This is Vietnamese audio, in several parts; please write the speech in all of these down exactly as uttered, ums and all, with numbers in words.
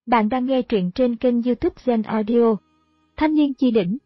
Bạn đang nghe truyện trên kênh YouTube Zen Audio. Thanh niên chi đỉnh.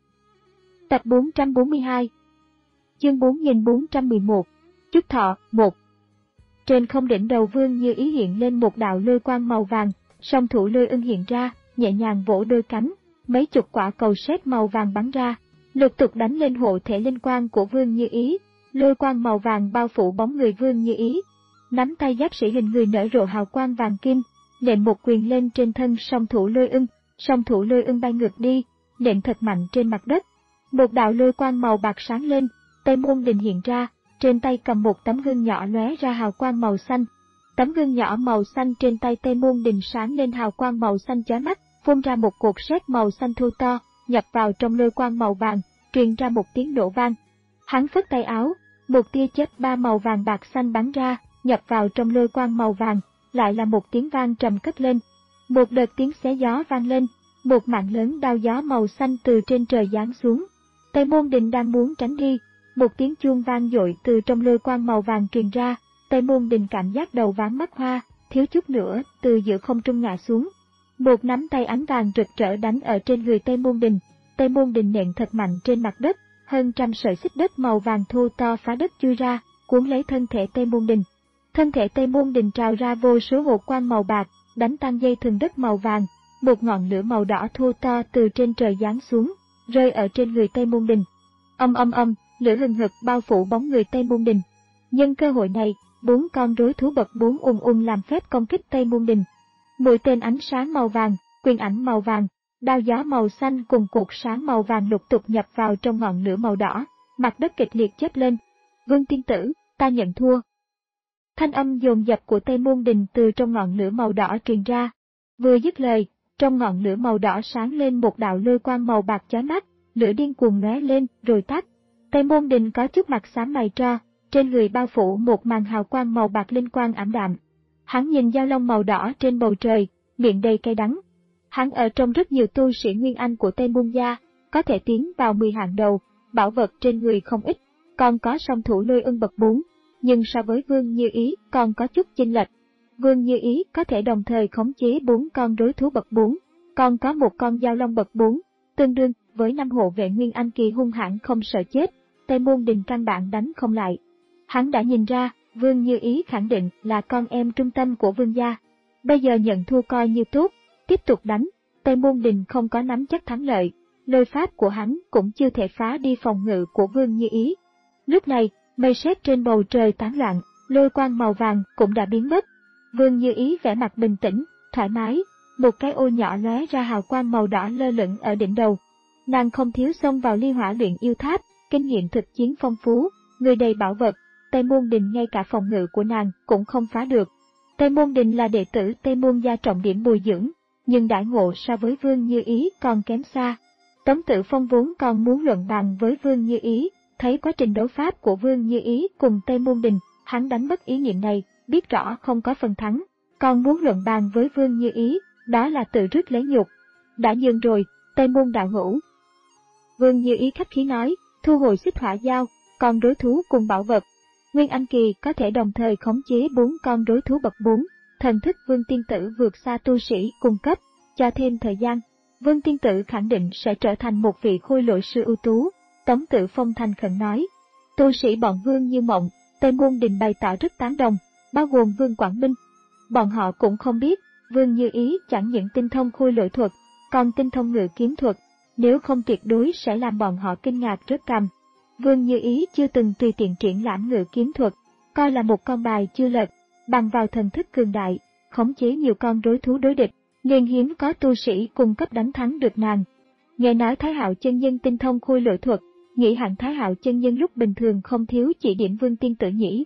Tập bốn trăm bốn mươi hai. Chương bốn nghìn bốn trăm mười một. Chúc thọ, một. Trên không đỉnh đầu Vương Như Ý hiện lên một đạo lôi quang màu vàng, song thủ lôi ưng hiện ra, nhẹ nhàng vỗ đôi cánh, mấy chục quả cầu sét màu vàng bắn ra, lục tục đánh lên hộ thể linh quang của Vương Như Ý. Lôi quang màu vàng bao phủ bóng người Vương Như Ý. Nắm tay giáp sĩ hình người nở rộ hào quang vàng kim, nện một quyền lên trên thân song thủ lôi ưng, song thủ lôi ưng bay ngược đi, nện thật mạnh trên mặt đất. Một đạo lôi quang màu bạc sáng lên, Tây Môn Đình hiện ra, trên tay cầm một tấm gương nhỏ lóe ra hào quang màu xanh. Tấm gương nhỏ màu xanh trên tay Tây Môn Đình sáng lên hào quang màu xanh chói mắt, phun ra một cột sét màu xanh thu to, nhập vào trong lôi quang màu vàng, truyền ra một tiếng nổ vang. Hắn phất tay áo, một tia chớp ba màu vàng bạc xanh bắn ra, nhập vào trong lôi quang màu vàng, lại là một tiếng vang trầm cất lên. Một đợt tiếng xé gió vang lên, một mạng lớn đao gió màu xanh từ trên trời giáng xuống. Tây Môn Đình đang muốn tránh đi, một tiếng chuông vang dội từ trong lôi quang màu vàng truyền ra. Tây Môn Đình cảm giác đầu váng mắt hoa, thiếu chút nữa từ giữa không trung ngã xuống. Một nắm tay ánh vàng rực rỡ đánh ở trên người Tây Môn Đình. Tây Môn Đình nện thật mạnh trên mặt đất, hơn trăm sợi xích đất màu vàng thô to phá đất chui ra, cuốn lấy thân thể Tây Môn Đình. Thân thể Tây Môn Đình trào ra vô số hột quang màu bạc, đánh tan dây thừng đất màu vàng. Một ngọn lửa màu đỏ thô to từ trên trời giáng xuống, rơi ở trên người Tây Môn Đình. Âm âm âm, lửa hừng hực bao phủ bóng người Tây Môn Đình. Nhân cơ hội này, bốn con rối thú bậc bốn ung ung làm phép công kích Tây Môn Đình. Mũi tên ánh sáng màu vàng, quyền ảnh màu vàng, đao gió màu xanh cùng cột sáng màu vàng lục tục nhập vào trong ngọn lửa màu đỏ. Mặt đất kịch liệt chớp lên. Vương tiên tử, ta nhận thua. Thanh âm dồn dập của Tây Môn Đình từ trong ngọn lửa màu đỏ truyền ra. Vừa dứt lời, trong ngọn lửa màu đỏ sáng lên một đạo lôi quang màu bạc chói mắt, lửa điên cuồng lóe lên rồi tắt. Tây Môn Đình có chút mặt xám mày tro, trên người bao phủ một màn hào quang màu bạc linh quang ảm đạm. Hắn nhìn dao long màu đỏ trên bầu trời, miệng đầy cay đắng. Hắn ở trong rất nhiều tu sĩ Nguyên Anh của Tây Môn gia, có thể tiến vào mười hạng đầu, bảo vật trên người không ít, còn có song thủ lôi ưng bậc bốn. Nhưng so với Vương Như Ý còn có chút chênh lệch. Vương Như Ý có thể đồng thời khống chế bốn con rối thú bậc bốn, còn có một con dao long bậc bốn, tương đương với năm hộ vệ Nguyên Anh kỳ hung hãn không sợ chết. Tây Môn Đình căn bản đánh không lại. Hắn đã nhìn ra, Vương Như Ý khẳng định là con em trung tâm của Vương gia. Bây giờ nhận thua coi như tốt, tiếp tục đánh. Tây Môn Đình không có nắm chắc thắng lợi, lôi pháp của hắn cũng chưa thể phá đi phòng ngự của Vương Như Ý. Lúc này, mây sét trên bầu trời tán loạn, lôi quang màu vàng cũng đã biến mất. Vương Như Ý vẻ mặt bình tĩnh, thoải mái, một cái ô nhỏ lóe ra hào quang màu đỏ lơ lửng ở đỉnh đầu. Nàng không thiếu xông vào Ly Hỏa Luyện Yêu Tháp, kinh nghiệm thực chiến phong phú, người đầy bảo vật. Tây Môn Đình ngay cả phòng ngự của nàng cũng không phá được. Tây Môn Đình là đệ tử Tây Môn gia trọng điểm bồi dưỡng, nhưng đãi ngộ so với Vương Như Ý còn kém xa. Tống Tử Phong vốn còn muốn luận bàn với Vương Như Ý. Thấy quá trình đấu pháp của Vương Như Ý cùng Tây Môn Đình, hắn đánh mất ý niệm này, biết rõ không có phần thắng, còn muốn luận bàn với Vương Như Ý, đó là tự rước lấy nhục. Đã nhường rồi, Tây Môn đạo hữu. Vương Như Ý khách khí nói, thu hồi xích hỏa dao, con rối thú cùng bảo vật. Nguyên Anh kỳ có thể đồng thời khống chế bốn con rối thú bậc bốn, thần thức Vương tiên tử vượt xa tu sĩ cung cấp, cho thêm thời gian. Vương tiên tử khẳng định sẽ trở thành một vị khôi lỗi sư ưu tú. Tống Tử Phong thành khẩn nói, tu sĩ bọn Vương Như Mộng, Tây Môn Đình bày tỏ rất tán đồng, bao gồm Vương Quảng Minh. Bọn họ cũng không biết, Vương Như Ý chẳng những tinh thông khôi lỗi thuật, còn tinh thông ngự kiếm thuật, nếu không tuyệt đối sẽ làm bọn họ kinh ngạc rớt cằm. Vương Như Ý chưa từng tùy tiện triển lãm ngự kiếm thuật, coi là một con bài chưa lật, bằng vào thần thức cường đại, khống chế nhiều con rối thú đối địch, liền hiếm có tu sĩ cung cấp đánh thắng được nàng. Nghe nói Thái Hạo chân nhân tinh thông khôi lỗi thuật, nghĩ hẳn Thái Hạo chân nhân lúc bình thường không thiếu chỉ điểm Vương tiên tử nhỉ.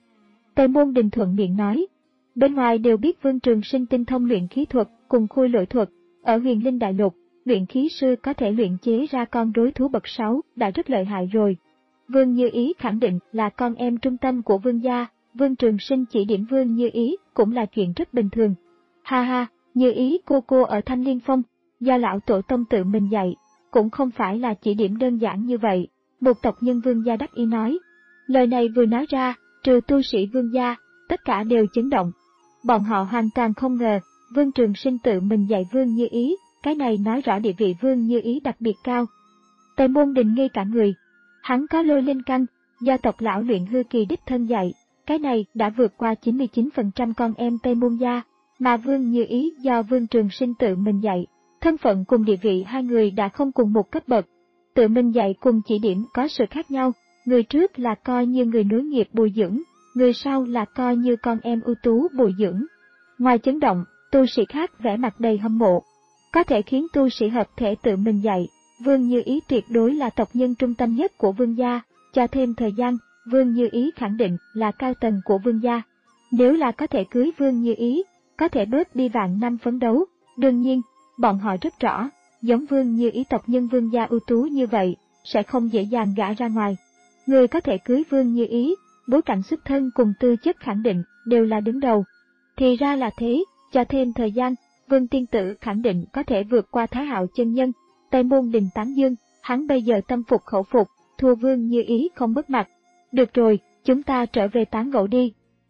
Tây Môn Đình thuận miệng nói, bên ngoài đều biết Vương Trường Sinh tinh thông luyện khí thuật cùng khôi lỗi thuật, ở Huyền Linh Đại Lục, luyện khí sư có thể luyện chế ra con rối thú bậc sáu đã rất lợi hại rồi. Vương Như Ý khẳng định là con em trung tâm của Vương gia, Vương Trường Sinh chỉ điểm Vương Như Ý cũng là chuyện rất bình thường. Ha ha, Như Ý cô cô ở Thanh Liên Phong, do lão tổ tông tự mình dạy, cũng không phải là chỉ điểm đơn giản như vậy, một tộc nhân Vương gia đắc ý nói. Lời này vừa nói ra, trừ tu sĩ Vương gia, tất cả đều chấn động. Bọn họ hoàn toàn không ngờ, Vương Trường Sinh tự mình dạy Vương Như Ý, cái này nói rõ địa vị Vương Như Ý đặc biệt cao. Tề Môn Đình ngây cả người. Hắn có lôi linh căn, do tộc lão Luyện Hư Kỳ đích thân dạy, cái này đã vượt qua chín mươi chín phần trăm con em Tây Môn gia, mà Vương Như Ý do Vương Trường Sinh tự mình dạy, thân phận cùng địa vị hai người đã không cùng một cấp bậc. Tự mình dạy cùng chỉ điểm có sự khác nhau, người trước là coi như người nối nghiệp bồi dưỡng, người sau là coi như con em ưu tú bồi dưỡng. Ngoài chấn động, tu sĩ khác vẻ mặt đầy hâm mộ. Có thể khiến tu sĩ hợp thể tự mình dạy, Vương Như Ý tuyệt đối là tộc nhân trung tâm nhất của Vương gia, cho thêm thời gian, Vương Như Ý khẳng định là cao tầng của Vương gia. Nếu là có thể cưới Vương Như Ý, có thể bớt đi vạn năm phấn đấu. Đương nhiên, bọn họ rất rõ, giống Vương Như Ý tộc nhân Vương gia ưu tú như vậy, sẽ không dễ dàng gả ra ngoài. Người có thể cưới Vương Như Ý, bối cảnh xuất thân cùng tư chất khẳng định đều là đứng đầu. Thì ra là thế, cho thêm thời gian, Vương tiên tử khẳng định có thể vượt qua Thái Hạo chân nhân. Tây Môn Đình tán dương, hắn bây giờ tâm phục khẩu phục, thua Vương Như Ý không mất mặt. Được rồi, chúng ta trở về tán gẫu đi.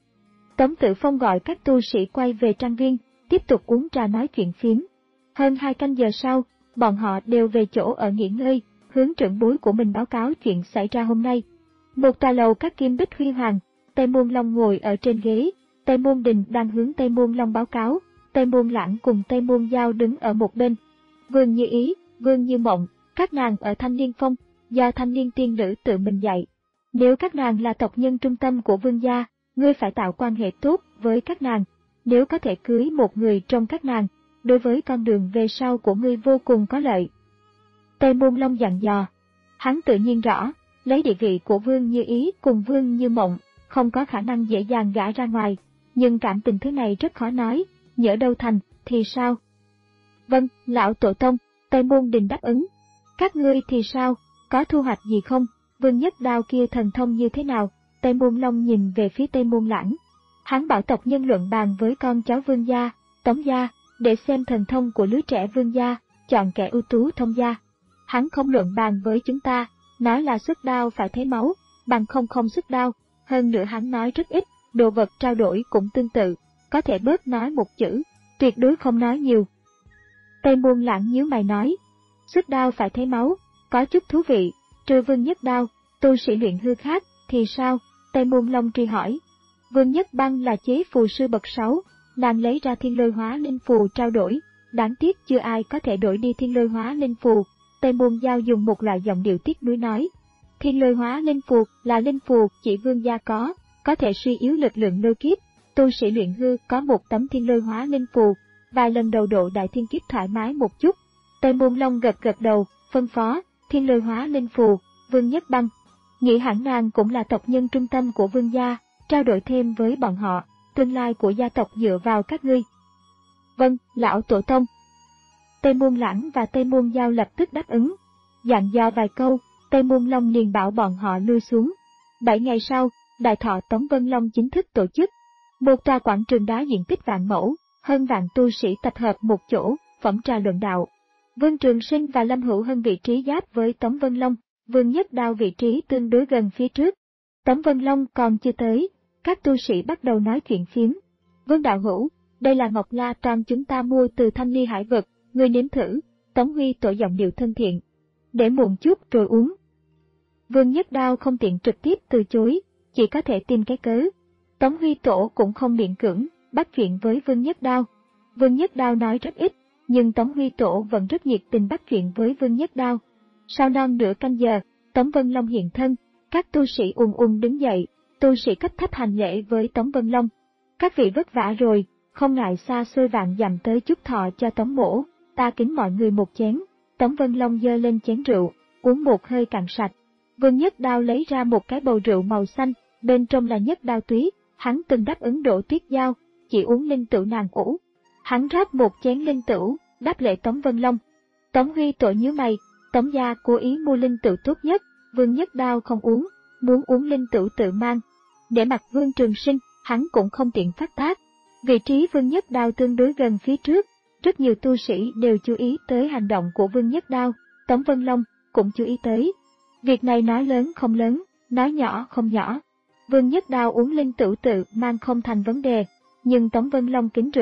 Tống Tử Phong gọi các tu sĩ quay về trang viên, tiếp tục uống trà nói chuyện phiếm. Hơn hai canh giờ sau, bọn họ đều về chỗ ở nghỉ ngơi, hướng trưởng bối của mình báo cáo chuyện xảy ra hôm nay. Một tòa lầu các kim bích huy hoàng, Tây Môn Long ngồi ở trên ghế, Tây Môn Đình đang hướng Tây Môn Long báo cáo, Tây Môn Lãng cùng Tây Môn Giao đứng ở một bên. Vương Như Ý, Vương Như Mộng, các nàng ở Thanh Niên Phong, do Thanh Niên tiên nữ tự mình dạy. Nếu các nàng là tộc nhân trung tâm của Vương gia, ngươi phải tạo quan hệ tốt với các nàng. Nếu có thể cưới một người trong các nàng, đối với con đường về sau của ngươi vô cùng có lợi. Tây Môn Long dặn dò. Hắn tự nhiên rõ, lấy địa vị của Vương Như Ý cùng Vương Như Mộng, không có khả năng dễ dàng gả ra ngoài, nhưng cảm tình thứ này rất khó nói, nhỡ đâu thành, thì sao? Vâng, lão tổ tông, Tây Môn Đình đáp ứng. Các ngươi thì sao, có thu hoạch gì không? Vương Nhất Đao kia thần thông như thế nào? Tây Môn Long nhìn về phía Tây Môn Lãng. Hắn bảo tộc nhân luận bàn với con cháu Vương gia, Tống gia, để xem thần thông của lứa trẻ Vương gia, chọn kẻ ưu tú thông gia. Hắn không luận bàn với chúng ta, nói là xuất đao phải thấy máu, bằng không không xuất đao. Hơn nữa hắn nói rất ít, đồ vật trao đổi cũng tương tự, có thể bớt nói một chữ, tuyệt đối không nói nhiều. Tây Môn Lãng nhíu mày nói, xuất đao phải thấy máu, có chút thú vị, trừ Vương Nhất Đao, tu sĩ luyện hư khác, thì sao? Tây Môn Long truy hỏi. Vương Nhất Băng là chế phù sư bậc sáu, nàng lấy ra thiên lôi hóa linh phù trao đổi, đáng tiếc chưa ai có thể đổi đi thiên lôi hóa linh phù. Tây Môn Giao dùng một loại giọng điệu tiếc nuối nói, thiên lôi hóa linh phù là linh phù chỉ Vương gia có, có thể suy yếu lực lượng lôi kiếp. Tu sĩ luyện hư có một tấm thiên lôi hóa linh phù, vài lần đầu độ đại thiên kiếp thoải mái một chút. Tây Môn Long gật gật đầu, phân phó, thiên lôi hóa linh phù, Vương Nhất Băng. Nghĩ hẳn nàng cũng là tộc nhân trung tâm của Vương gia, trao đổi thêm với bọn họ, tương lai của gia tộc dựa vào các ngươi. Vâng, lão tổ tông. Tây Môn Lãng và Tây Môn Giao lập tức đáp ứng. Dặn dò vài câu, Tây Môn Long liền bảo bọn họ lui xuống. Bảy ngày sau, đại thọ Tống Vân Long chính thức tổ chức. Một tòa quảng trường đá diện tích vạn mẫu, hơn vạn tu sĩ tập hợp một chỗ, phẩm trà luận đạo. Vương Trường Sinh và Lâm Hữu Hân vị trí giáp với Tống Vân Long, Vương Nhất Đao vị trí tương đối gần phía trước. Tống Vân Long còn chưa tới, các tu sĩ bắt đầu nói chuyện phiếm. Vương đạo hữu, đây là Ngọc La Tram chúng ta mua từ Thanh Ly Hải Vực, ngươi nếm thử. Tống Huy Tổ giọng điệu thân thiện. Để muộn chút rồi uống. Vương Nhất Đao không tiện trực tiếp từ chối, chỉ có thể tìm cái cớ. Tống Huy Tổ cũng không miễn cưỡng, bắt chuyện với Vương Nhất Đao. Vương Nhất Đao nói rất ít, nhưng Tống Huy Tổ vẫn rất nhiệt tình bắt chuyện với Vương Nhất Đao. Sau non nửa canh giờ, Tống Vân Long hiện thân, các tu sĩ ùn ùn đứng dậy, tu sĩ cấp thấp hành lễ với Tống Vân Long. Các vị vất vả rồi, không ngại xa xôi vạn dặm tới chúc thọ cho Tống mỗ, ta kính mọi người một chén. Tống Vân Long giơ lên chén rượu, uống một hơi cạn sạch. Vương Nhất Đao lấy ra một cái bầu rượu màu xanh, bên trong là nhất đao túy, hắn từng đáp ứng Đỗ Tuyết Giao, chỉ uống linh tửu nàng ủ. Hắn rót một chén linh tửu, đáp lễ Tống Vân Long. Tống Huy Tổ nhíu mày, Tống gia cố ý mua linh tửu tốt nhất, Vương Nhất Đao không uống, muốn uống linh tửu tự mang. Để mặt Vương Trường Sinh, hắn cũng không tiện phát tác. Vị trí Vương Nhất Đao tương đối gần phía trước, rất nhiều tu sĩ đều chú ý tới hành động của Vương Nhất Đao, Tống Vân Long cũng chú ý tới. Việc này nói lớn không lớn, nói nhỏ không nhỏ. Vương Nhất Đao uống linh tửu tự mang không thành vấn đề, nhưng Tống Vân Long kính rượu,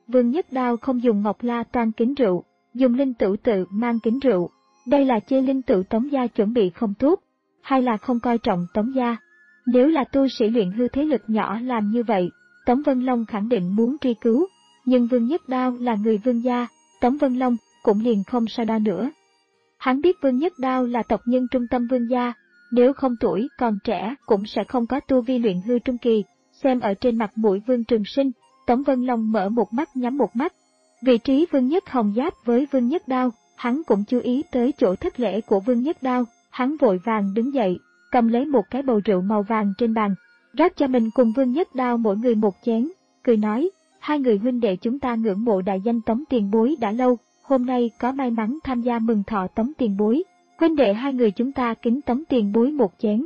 Vương Nhất Đao không dùng ngọc la toan kính rượu, dùng linh tửu tự mang kính rượu. Đây là chê linh tửu Tống gia chuẩn bị không tốt, hay là không coi trọng Tống gia? Nếu là tu sĩ luyện hư thế lực nhỏ làm như vậy, Tống Vân Long khẳng định muốn truy cứu, nhưng Vương Nhất Đao là người Vương gia, Tống Vân Long cũng liền không sao đo nữa. Hắn biết Vương Nhất Đao là tộc nhân trung tâm Vương gia, nếu không tuổi còn trẻ cũng sẽ không có tu vi luyện hư trung kỳ, xem ở trên mặt mũi Vương Trường Sinh, Tống Vân Long mở một mắt nhắm một mắt. Vị trí Vương Nhất Hồng giáp với Vương Nhất Đao, hắn cũng chú ý tới chỗ thất lễ của Vương Nhất Đao, hắn vội vàng đứng dậy, cầm lấy một cái bầu rượu màu vàng trên bàn, rót cho mình cùng Vương Nhất Đao mỗi người một chén, cười nói, hai người huynh đệ chúng ta ngưỡng mộ đại danh Tống tiền bối đã lâu, hôm nay có may mắn tham gia mừng thọ Tống tiền bối, huynh đệ hai người chúng ta kính Tống tiền bối một chén.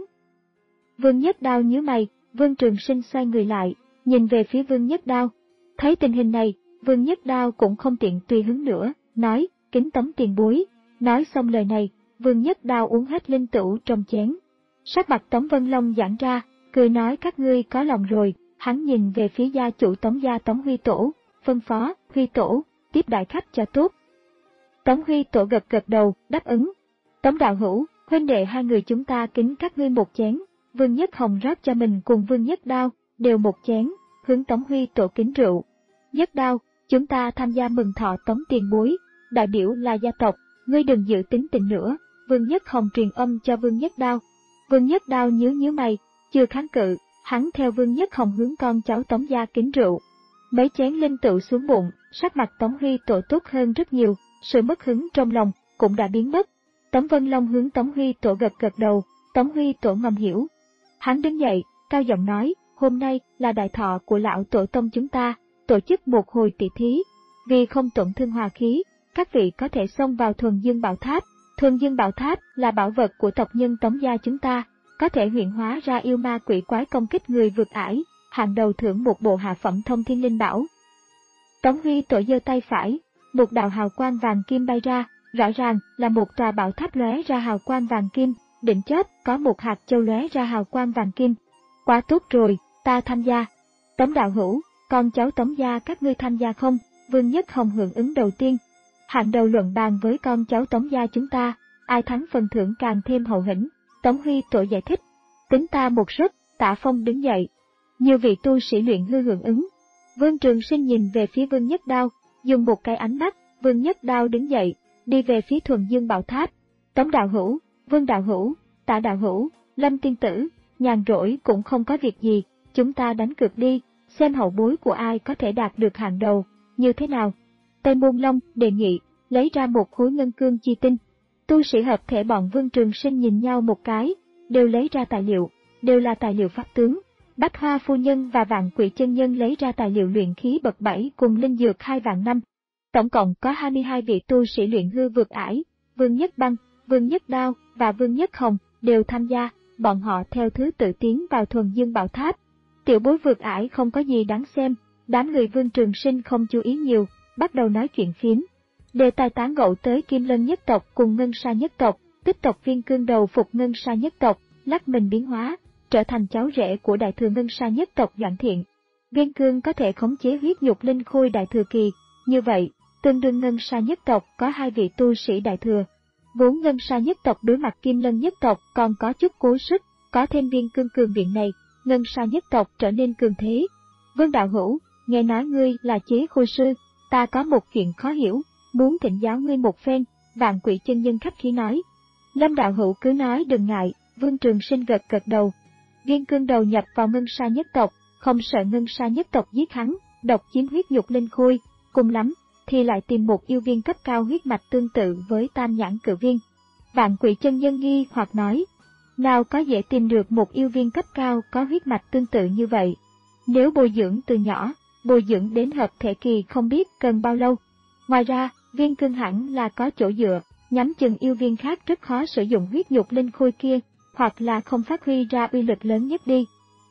Vương Nhất Đao nhíu mày, Vương Trường Sinh xoay người lại, nhìn về phía Vương Nhất Đao. Thấy tình hình này, Vương Nhất Đao cũng không tiện tùy hứng nữa, nói, kính Tống tiền bối. Nói xong lời này, Vương Nhất Đao uống hết linh tửu trong chén. Sắc mặt Tống Vân Long giãn ra, cười nói các ngươi có lòng rồi, hắn nhìn về phía gia chủ Tống gia Tống Huy Tổ, phân phó, Huy Tổ, tiếp đại khách cho tốt. Tống Huy Tổ gật gật đầu, đáp ứng. Tống đạo hữu, huynh đệ hai người chúng ta kính các ngươi một chén. Vương Nhất Hồng rót cho mình cùng Vương Nhất Đao, đều một chén, hướng Tống Huy Tổ kính rượu. Nhất Đao, chúng ta tham gia mừng thọ Tống tiền bối, đại biểu là gia tộc, ngươi đừng giữ tính tình nữa. Vương Nhất Hồng truyền âm cho Vương Nhất Đao. Vương Nhất Đao nhíu nhíu mày, chưa kháng cự, hắn theo Vương Nhất Hồng hướng con cháu Tống gia kính rượu. Mấy chén linh tửu xuống bụng, sắc mặt Tống Huy Tổ tốt hơn rất nhiều, sự mất hứng trong lòng cũng đã biến mất. Tống Vân Long hướng Tống Huy Tổ gật gật đầu, Tống Huy Tổ ngầm hiểu. Hắn đứng dậy, cao giọng nói, hôm nay là đại thọ của lão tổ tông chúng ta, tổ chức một hồi tỷ thí. Vì không tổn thương hòa khí, các vị có thể xông vào Thuần Dương Bảo Tháp. Thuần Dương Bảo Tháp là bảo vật của tộc nhân Tống gia chúng ta, có thể huyện hóa ra yêu ma quỷ quái công kích người vượt ải, hàng đầu thưởng một bộ hạ phẩm thông thiên linh bảo. Tống Huy Tổ giơ tay phải, một đạo hào quang vàng kim bay ra, rõ ràng là một tòa bảo tháp lóe ra hào quang vàng kim, đỉnh chóp có một hạt châu lóe ra hào quang vàng kim. Quá tốt rồi, ta tham gia. Tống đạo hữu, con cháu Tống gia các ngươi tham gia không? Vương Nhất Hồng hưởng ứng đầu tiên. Hạng đầu luận bàn với con cháu Tống gia chúng ta, ai thắng phần thưởng càng thêm hậu hĩnh. Tống Huy Tổ giải thích. Tính ta một suất, Tạ Phong đứng dậy. Nhiều vị tu sĩ luyện hư hưởng ứng. Vương Trường Sinh nhìn về phía Vương Nhất Đao, dùng một cái ánh mắt, Vương Nhất Đao đứng dậy, đi về phía Thuần Dương Bảo Tháp. Tống đạo hữu, Vương đạo hữu, Tạ đạo hữu, Lâm tiên tử, nhàn rỗi cũng không có việc gì, chúng ta đánh cược đi, xem hậu bối của ai có thể đạt được hàng đầu, như thế nào? Tây Môn Long đề nghị, lấy ra một khối ngân cương chi tinh. Tu sĩ hợp thể bọn Vương Trường Sinh nhìn nhau một cái, đều lấy ra tài liệu, đều là tài liệu pháp tướng. Bách Hoa phu nhân và Vạn Quỷ chân nhân lấy ra tài liệu luyện khí bậc bảy cùng linh dược hai vạn năm. Tổng cộng có hai mươi hai vị tu sĩ luyện hư vượt ải, Vương Nhất Băng, Vương Nhất Đao và Vương Nhất Hồng đều tham gia, bọn họ theo thứ tự tiến vào Thuần Dương Bảo Tháp. Tiểu bối vượt ải không có gì đáng xem, đám người Vương Trường Sinh không chú ý nhiều, bắt đầu nói chuyện phiếm. Đề tài tán gẫu tới Kim Lân nhất tộc cùng Ngân Sa nhất tộc, tích tộc Viên Cương đầu phục Ngân Sa nhất tộc, lắc mình biến hóa, trở thành cháu rể của đại thừa Ngân Sa nhất tộc Doãn Thiện. Viên Cương có thể khống chế huyết nhục linh khôi đại thừa kỳ, như vậy, tương đương Ngân Sa nhất tộc có hai vị tu sĩ đại thừa. Vốn Ngân Sa nhất tộc đối mặt Kim Lân nhất tộc còn có chút cố sức, có thêm Viên Cương cường viện này, Ngân Sa nhất tộc trở nên cường thế. Vương đạo hữu, nghe nói ngươi là chế khôi sư, ta có một chuyện khó hiểu, muốn thỉnh giáo ngươi một phen. Vạn Quỷ chân nhân khách khí nói. Lâm đạo hữu cứ nói đừng ngại. Vương Trường Sinh gật gật đầu. Viên Cương đầu nhập vào Ngân Sa nhất tộc, không sợ Ngân Sa nhất tộc giết hắn, độc chiếm huyết nhục linh khôi, cùng lắm thì lại tìm một yêu viên cấp cao huyết mạch tương tự với Tam Nhãn Cự Viên. Vạn Quỷ chân nhân nghi hoặc nói, nào có dễ tìm được một yêu viên cấp cao có huyết mạch tương tự như vậy? Nếu bồi dưỡng từ nhỏ, bồi dưỡng đến hợp thể kỳ không biết cần bao lâu. Ngoài ra, Viên Cương hẳn là có chỗ dựa, nhắm chừng yêu viên khác rất khó sử dụng huyết nhục linh khôi kia, hoặc là không phát huy ra uy lực lớn nhất đi.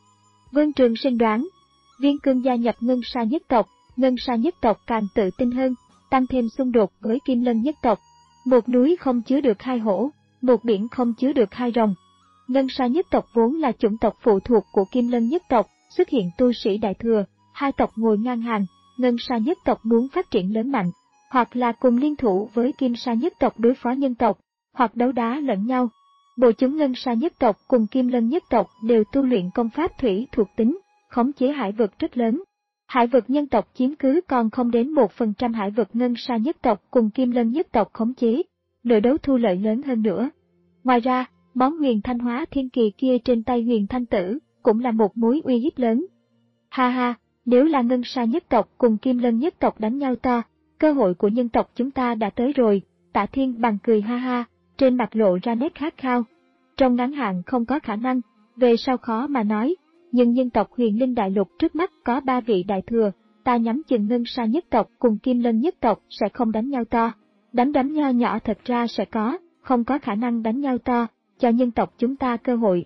Vương Trường Sinh đoán, Viên Cương gia nhập Ngân Sa nhất tộc, Ngân Sa nhất tộc càng tự tin hơn, tăng thêm xung đột với Kim Lân nhất tộc. Một núi không chứa được hai hổ, một biển không chứa được hai rồng. Ngân Sa nhất tộc vốn là chủng tộc phụ thuộc của Kim Lân nhất tộc, xuất hiện tu sĩ đại thừa, hai tộc ngồi ngang hàng, Ngân Sa nhất tộc muốn phát triển lớn mạnh, hoặc là cùng liên thủ với Kim Sa nhất tộc đối phó nhân tộc, hoặc đấu đá lẫn nhau. Bộ chúng Ngân Sa nhất tộc cùng Kim Lân nhất tộc đều tu luyện công pháp thủy thuộc tính, khống chế hải vực rất lớn. Hải vực nhân tộc chiếm cứ còn không đến một phần trăm hải vực Ngân Sa nhất tộc cùng Kim Lân nhất tộc khống chế, nội đấu thu lợi lớn hơn nữa. Ngoài ra, món huyền thanh hóa thiên kỳ kia trên tay huyền thanh tử cũng là một mối uy hiếp lớn. Ha ha, nếu là Ngân Sa nhất tộc cùng Kim Lân nhất tộc đánh nhau to, cơ hội của nhân tộc chúng ta đã tới rồi. Tạ Thiên Bằng cười ha ha, trên mặt lộ ra nét khát khao. Trong ngắn hạn không có khả năng, về sau khó mà nói, nhưng nhân tộc Huyền Linh Đại Lục trước mắt có ba vị đại thừa, ta nhắm chừng Ngân Sa nhất tộc cùng Kim Lân nhất tộc sẽ không đánh nhau to. Đánh đấm nho nhỏ thật ra sẽ có, không có khả năng đánh nhau to, cho nhân tộc chúng ta cơ hội.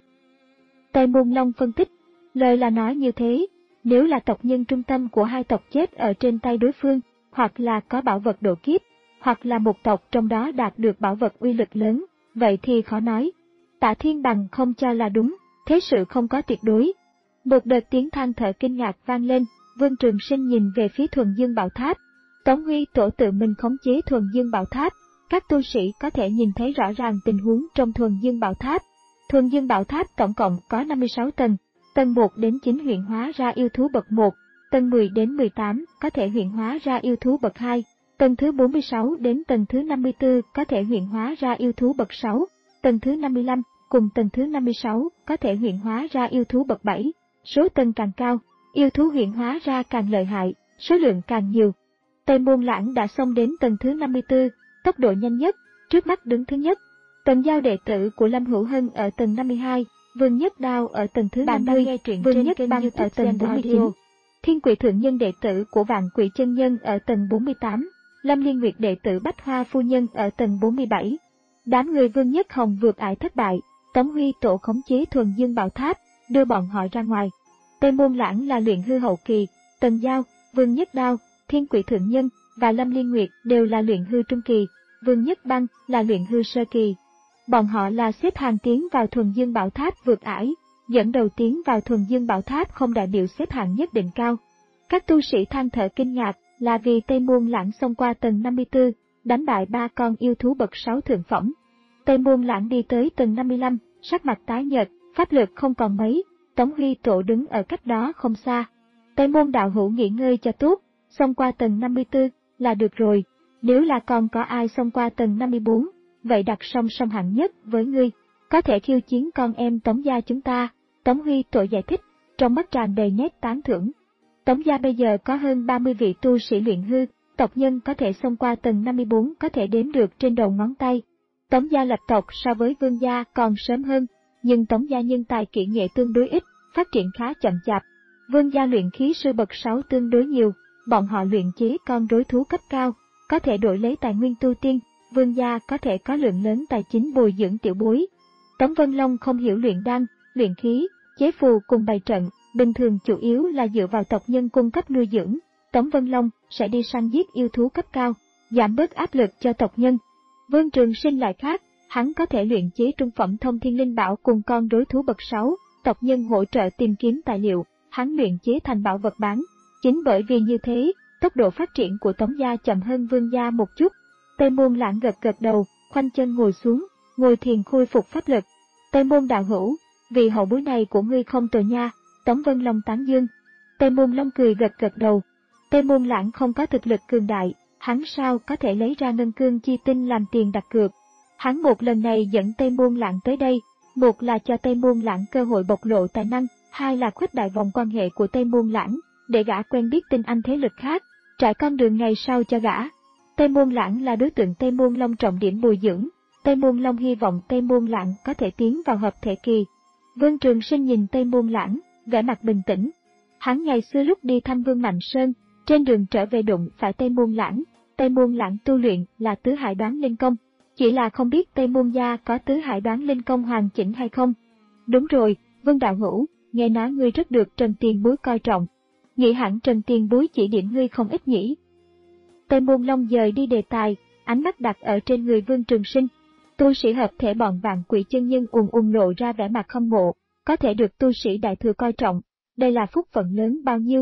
Tây Môn Long phân tích, lời là nói như thế, nếu là tộc nhân trung tâm của hai tộc chết ở trên tay đối phương, hoặc là có bảo vật độ kiếp, hoặc là một tộc trong đó đạt được bảo vật uy lực lớn, vậy thì khó nói. Tạ Thiên Bằng không cho là đúng, thế sự không có tuyệt đối. Một đợt tiếng than thở kinh ngạc vang lên, Vương Trường Sinh nhìn về phía Thuần Dương Bảo Tháp. Tống Huy Tổ tự mình khống chế Thuần Dương Bảo Tháp, các tu sĩ có thể nhìn thấy rõ ràng tình huống trong Thuần Dương Bảo Tháp. Thuần Dương Bảo Tháp tổng cộng có năm mươi sáu tầng, tầng một đến chín huyện hóa ra yêu thú bậc một, tầng mười đến mười tám có thể huyện hóa ra yêu thú bậc hai, tầng thứ bốn mươi sáu đến tầng thứ năm mươi tư có thể huyện hóa ra yêu thú bậc sáu, tầng thứ năm mươi lăm cùng tầng thứ năm mươi sáu có thể huyện hóa ra yêu thú bậc bảy. Số tầng càng cao, yêu thú huyện hóa ra càng lợi hại, số lượng càng nhiều. Tây Môn Lãng đã xông đến tầng thứ năm mươi tư, tốc độ nhanh nhất, trước mắt đứng thứ nhất. Tần giao đệ tử của Lâm Hữu Hân ở tầng năm mươi hai, Vương Nhất Đao ở tầng thứ năm mươi, Vương Nhất Băng ở tầng bốn mươi chín. Thiên Quỷ Thượng Nhân đệ tử của Vạn Quỷ Chân Nhân ở tầng bốn mươi tám, Lâm Liên Nguyệt đệ tử Bách Hoa Phu Nhân ở tầng bốn mươi bảy. Đám người Vương Nhất Hồng vượt ải thất bại, Tống Huy Tổ khống chế Thuần Dương Bảo Tháp, đưa bọn họ ra ngoài. Tây Môn Lãng là luyện hư hậu kỳ, Tần Giao, Vương Nhất Đao, Thiên Quỷ Thượng Nhân và Lâm Liên Nguyệt đều là luyện hư trung kỳ, Vương Nhất Băng là luyện hư sơ kỳ. Bọn họ là xếp hàng tiến vào Thuần Dương Bảo Tháp vượt ải, dẫn đầu tiến vào Thuần Dương Bảo Tháp không đại biểu xếp hạng nhất định cao. Các tu sĩ than thở kinh ngạc là vì Tây Môn Lãng xông qua tầng năm mươi tư, đánh bại ba con yêu thú bậc sáu thượng phẩm. Tây Môn Lãng đi tới tầng năm mươi lăm, sắc mặt tái nhợt, pháp lực không còn mấy, Tống Huy Tổ đứng ở cách đó không xa. Tây Môn đạo hữu nghỉ ngơi cho tốt, xông qua tầng năm mươi tư là được rồi, nếu là còn có ai xông qua tầng năm mươi bốn, vậy đặt song song hạng nhất với ngươi, có thể khiêu chiến con em Tống gia chúng ta. Tống Huy Tổ giải thích, trong mắt tràn đầy nét tán thưởng. Tống gia bây giờ có hơn ba mươi vị tu sĩ luyện hư, tộc nhân có thể xông qua tầng năm mươi bốn có thể đếm được trên đầu ngón tay. Tống gia lập tộc so với Vương gia còn sớm hơn, nhưng Tống gia nhân tài kỹ nghệ tương đối ít, phát triển khá chậm chạp. Vương gia luyện khí sư bậc sáu tương đối nhiều, bọn họ luyện chế con rối thú cấp cao, có thể đổi lấy tài nguyên tu tiên. Vương gia có thể có lượng lớn tài chính bồi dưỡng tiểu bối. Tống Vân Long không hiểu luyện đan, luyện khí, chế phù cùng bày trận, bình thường chủ yếu là dựa vào tộc nhân cung cấp nuôi dưỡng. Tống Vân Long sẽ đi săn giết yêu thú cấp cao, giảm bớt áp lực cho tộc nhân. Vương Trường Sinh lại khác, hắn có thể luyện chế trung phẩm thông thiên linh bảo cùng con rối thú bậc sáu, tộc nhân hỗ trợ tìm kiếm tài liệu, hắn luyện chế thành bảo vật bán. Chính bởi vì như thế, tốc độ phát triển của Tống gia chậm hơn Vương gia một chút. Tây Môn Lãng gật gật đầu, khoanh chân ngồi xuống, ngồi thiền khôi phục pháp lực. Tây Môn đạo hữu, vì hậu bối này của ngươi không tồi nha, Tống Vân Long tán dương. Tây Môn Long cười gật gật đầu. Tây Môn Lãng không có thực lực cường đại, hắn sao có thể lấy ra ngân cương chi tinh làm tiền đặt cược. Hắn một lần này dẫn Tây Môn Lãng tới đây, một là cho Tây Môn Lãng cơ hội bộc lộ tài năng, hai là khuếch đại vòng quan hệ của Tây Môn Lãng, để gã quen biết tinh anh thế lực khác, trải con đường ngày sau cho gã. Tây Môn Lãng là đối tượng Tây Môn Long trọng điểm bồi dưỡng, Tây Môn Long hy vọng Tây Môn Lãng có thể tiến vào hợp thể kỳ. Vương Trường Sinh nhìn Tây Môn Lãng, vẻ mặt bình tĩnh. Hắn ngày xưa lúc đi thăm Vương Mạnh Sơn, trên đường trở về đụng phải Tây Môn Lãng. Tây Môn Lãng tu luyện là tứ hải đoán linh công, chỉ là không biết Tây Môn gia có tứ hải đoán linh công hoàn chỉnh hay không. Đúng rồi, Vương đạo hữu, nghe nói ngươi rất được Trần Tiền Bối coi trọng, nghĩ hẳn Trần Tiền Bối chỉ điểm ngươi không ít nhỉ? Tây Môn Long dời đi đề tài, ánh mắt đặt ở trên người Vương Trường Sinh. Tu sĩ hợp thể bọn Vạn Quỷ Chân Nhân ùn ùn lộ ra vẻ mặt hâm mộ, có thể được tu sĩ đại thừa coi trọng, đây là phúc phận lớn bao nhiêu,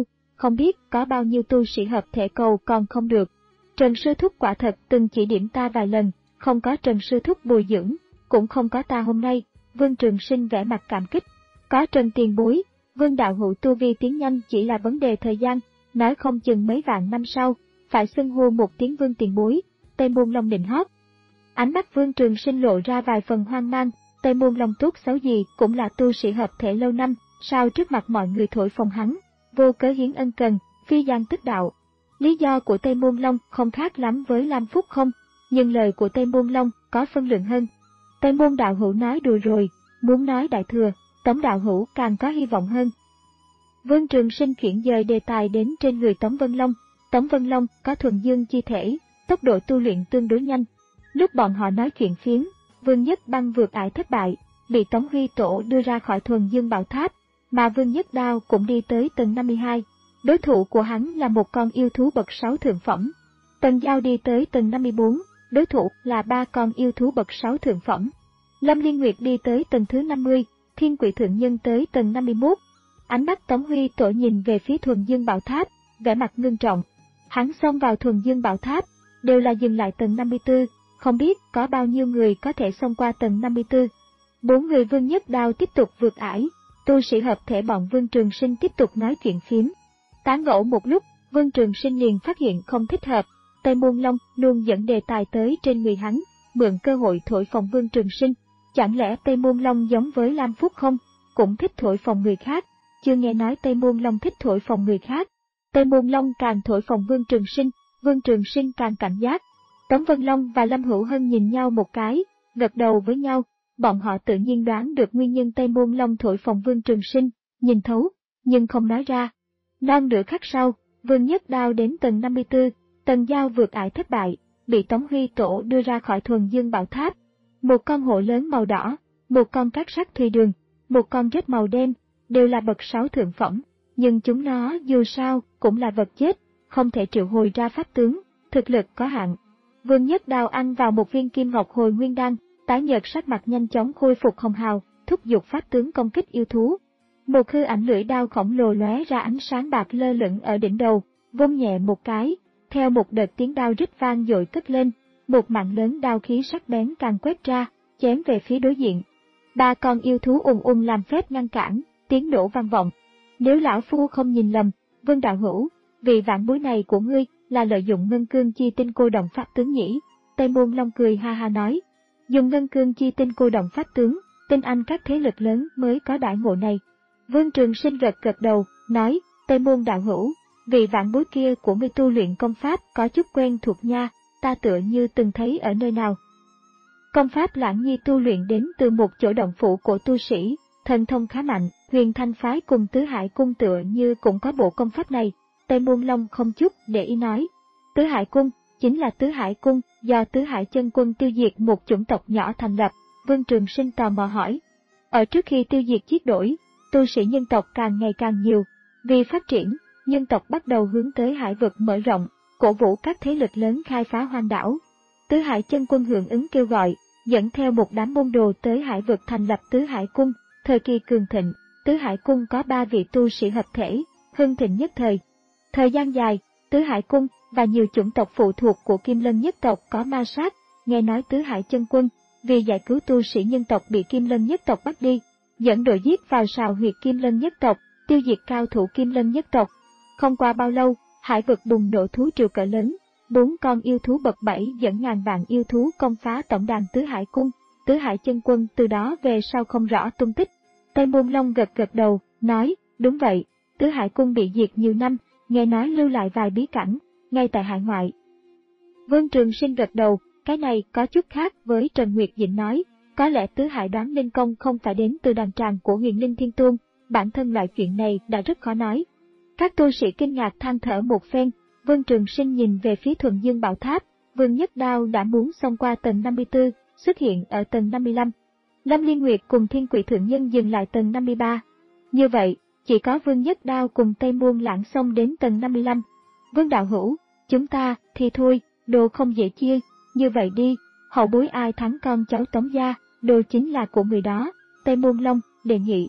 không biết có bao nhiêu tu sĩ hợp thể cầu còn không được. Trần Sư Thúc quả thật từng chỉ điểm ta vài lần, không có Trần Sư Thúc bồi dưỡng, cũng không có ta hôm nay. Vương Trường Sinh vẻ mặt cảm kích. Có Trần tiền bối, Vương đạo hữu tu vi tiến nhanh chỉ là vấn đề thời gian, nói không chừng mấy vạn năm sau, phải xưng hô một tiếng Vương tiền bối. Tây Môn Long định hót. Ánh mắt Vương Trường Sinh lộ ra vài phần hoang mang. Tây Môn Long tốt xấu gì cũng là tu sĩ hợp thể lâu năm, sao trước mặt mọi người thổi phồng hắn, vô cớ hiến ân cần, phi gian tức đạo. Lý do của Tây Môn Long không khác lắm với Lam Phúc không, nhưng lời của Tây Môn Long có phân lượng hơn. Tây Môn đạo hữu nói đùa rồi, muốn nói đại thừa, Tống đạo hữu càng có hy vọng hơn. Vương Trường Sinh chuyển dời đề tài đến trên người Tống Vân Long. Tống Vân Long có thuần dương chi thể, tốc độ tu luyện tương đối nhanh. Lúc bọn họ nói chuyện phiếm, Vương Nhất Băng vượt ải thất bại, bị Tống Huy Tổ đưa ra khỏi thuần dương bảo tháp, mà Vương Nhất Đao cũng đi tới tầng năm mươi hai. Đối thủ của hắn là một con yêu thú bậc sáu thượng phẩm. Tần Giao đi tới tầng năm mươi bốn, đối thủ là ba con yêu thú bậc sáu thượng phẩm. Lâm Liên Nguyệt đi tới tầng thứ năm mươi, Thiên Quỷ Thượng Nhân tới tầng năm mươi mốt. Ánh mắt Tống Huy Tổ nhìn về phía thuần dương bảo tháp, vẻ mặt ngưng trọng. Hắn xông vào thuần dương bảo tháp, đều là dừng lại tầng năm mươi tư, không biết có bao nhiêu người có thể xông qua tầng năm mươi tư. Bốn người Vương Nhất Đao tiếp tục vượt ải, tu sĩ hợp thể bọn Vương Trường Sinh tiếp tục nói chuyện phiếm. Tán gẫu một lúc, Vương Trường Sinh liền phát hiện không thích hợp. Tây Môn Long luôn dẫn đề tài tới trên người hắn, mượn cơ hội thổi phồng Vương Trường Sinh. Chẳng lẽ Tây Môn Long giống với Lam Phúc không, cũng thích thổi phồng người khác? Chưa nghe nói Tây Môn Long thích thổi phồng người khác. Tây Môn Long càng thổi phồng Vương Trường Sinh, Vương Trường Sinh càng cảnh giác. Tống Vân Long và Lâm Hữu Hân nhìn nhau một cái, gật đầu với nhau. Bọn họ tự nhiên đoán được nguyên nhân Tây Môn Long thổi phồng Vương Trường Sinh, nhìn thấu, nhưng không nói ra. Non nửa khắc sau, Vương Nhất Đao đến tầng năm mươi tư, Tần Giao vượt ải thất bại, bị Tống Huy Tổ đưa ra khỏi thuần dương bảo tháp. Một con hổ lớn màu đỏ, một con cát sắc thùy đường, một con rết màu đen, đều là bậc sáu thượng phẩm, nhưng chúng nó dù sao cũng là vật chết, không thể triệu hồi ra pháp tướng, thực lực có hạn. Vương Nhất Đao ăn vào một viên kim ngọc hồi nguyên đan, tái nhợt sắc mặt nhanh chóng khôi phục hồng hào, thúc giục pháp tướng công kích yêu thú. Một hư ảnh lưỡi đao khổng lồ lóe ra ánh sáng bạc lơ lửng ở đỉnh đầu, vung nhẹ một cái, theo một đợt tiếng đao rít vang dội cất lên, một mạng lớn đao khí sắc bén càng quét ra, chém về phía đối diện. Ba con yêu thú ùng ùng làm phép ngăn cản, tiếng nổ vang vọng. Nếu lão phu không nhìn lầm, Vương đạo hữu, vị vạn bối này của ngươi là lợi dụng ngân cương chi tinh cô động pháp tướng nhỉ? Tây Môn Long cười ha ha nói, dùng ngân cương chi tinh cô động pháp tướng, tinh anh các thế lực lớn mới có đại ngộ này. Vương Trường Sinh gật gật đầu, nói, Tây Môn đạo hữu, vị vạn bối kia của ngươi tu luyện công pháp có chút quen thuộc nha, ta tựa như từng thấy ở nơi nào. Công pháp Lãng Nhi tu luyện đến từ một chỗ động phủ của tu sĩ, thần thông khá mạnh, Huyền Thanh phái cùng Tứ Hải cung tựa như cũng có bộ công pháp này. Tây Môn Long không chút để ý nói, Tứ Hải cung chính là Tứ Hải cung do Tứ Hải chân quân tiêu diệt một chủng tộc nhỏ thành lập. Vương Trường Sinh tò mò hỏi, ở trước khi tiêu diệt chiết đổi, tu sĩ nhân tộc càng ngày càng nhiều, vì phát triển, nhân tộc bắt đầu hướng tới hải vực mở rộng, cổ vũ các thế lực lớn khai phá hoang đảo. Tứ Hải chân quân hưởng ứng kêu gọi, dẫn theo một đám môn đồ tới hải vực thành lập Tứ Hải cung. Thời kỳ cường thịnh, Tứ Hải cung có ba vị tu sĩ hợp thể, hưng thịnh nhất thời. Thời gian dài, Tứ Hải cung và nhiều chủng tộc phụ thuộc của Kim Lân nhất tộc có ma sát. Nghe nói Tứ Hải chân quân vì giải cứu tu sĩ nhân tộc bị Kim Lân nhất tộc bắt đi, dẫn đội giết vào sào huyệt Kim Lân nhất tộc, tiêu diệt cao thủ Kim Lân nhất tộc. Không qua bao lâu, hải vực bùng nổ thú triều cỡ lớn, bốn con yêu thú bậc bảy dẫn ngàn vạn yêu thú công phá tổng đàn Tứ Hải cung. Tứ Hải chân quân từ đó về sau không rõ tung tích. Tây Môn Long gật gật đầu, nói, đúng vậy, Tứ Hải cung bị diệt nhiều năm, nghe nói lưu lại vài bí cảnh, ngay tại hải ngoại. Vương Trường Sinh gật đầu, cái này có chút khác với Trần Nguyệt Dĩnh nói, có lẽ Tứ Hải đoán linh công không phải đến từ đàn tràng của Huyền Linh Thiên Tôn, bản thân loại chuyện này đã rất khó nói. Các tu sĩ kinh ngạc than thở một phen, Vương Trường Sinh nhìn về phía thuần dương bảo tháp, Vương Nhất Đao đã muốn xông qua tầng năm mươi tư, xuất hiện ở tầng năm mươi lăm. Lâm Liên Nguyệt cùng Thiên Quỷ Thượng Nhân dừng lại tầng năm mươi ba. Như vậy, chỉ có Vương Nhất Đao cùng Tây Môn Lãng xông đến tầng năm mươi lăm. Vương đạo hữu, chúng ta, thì thôi, đồ không dễ chia, như vậy đi, hậu bối ai thắng con cháu Tống gia, đồ chính là của người đó, Tây Môn Long đề nghị.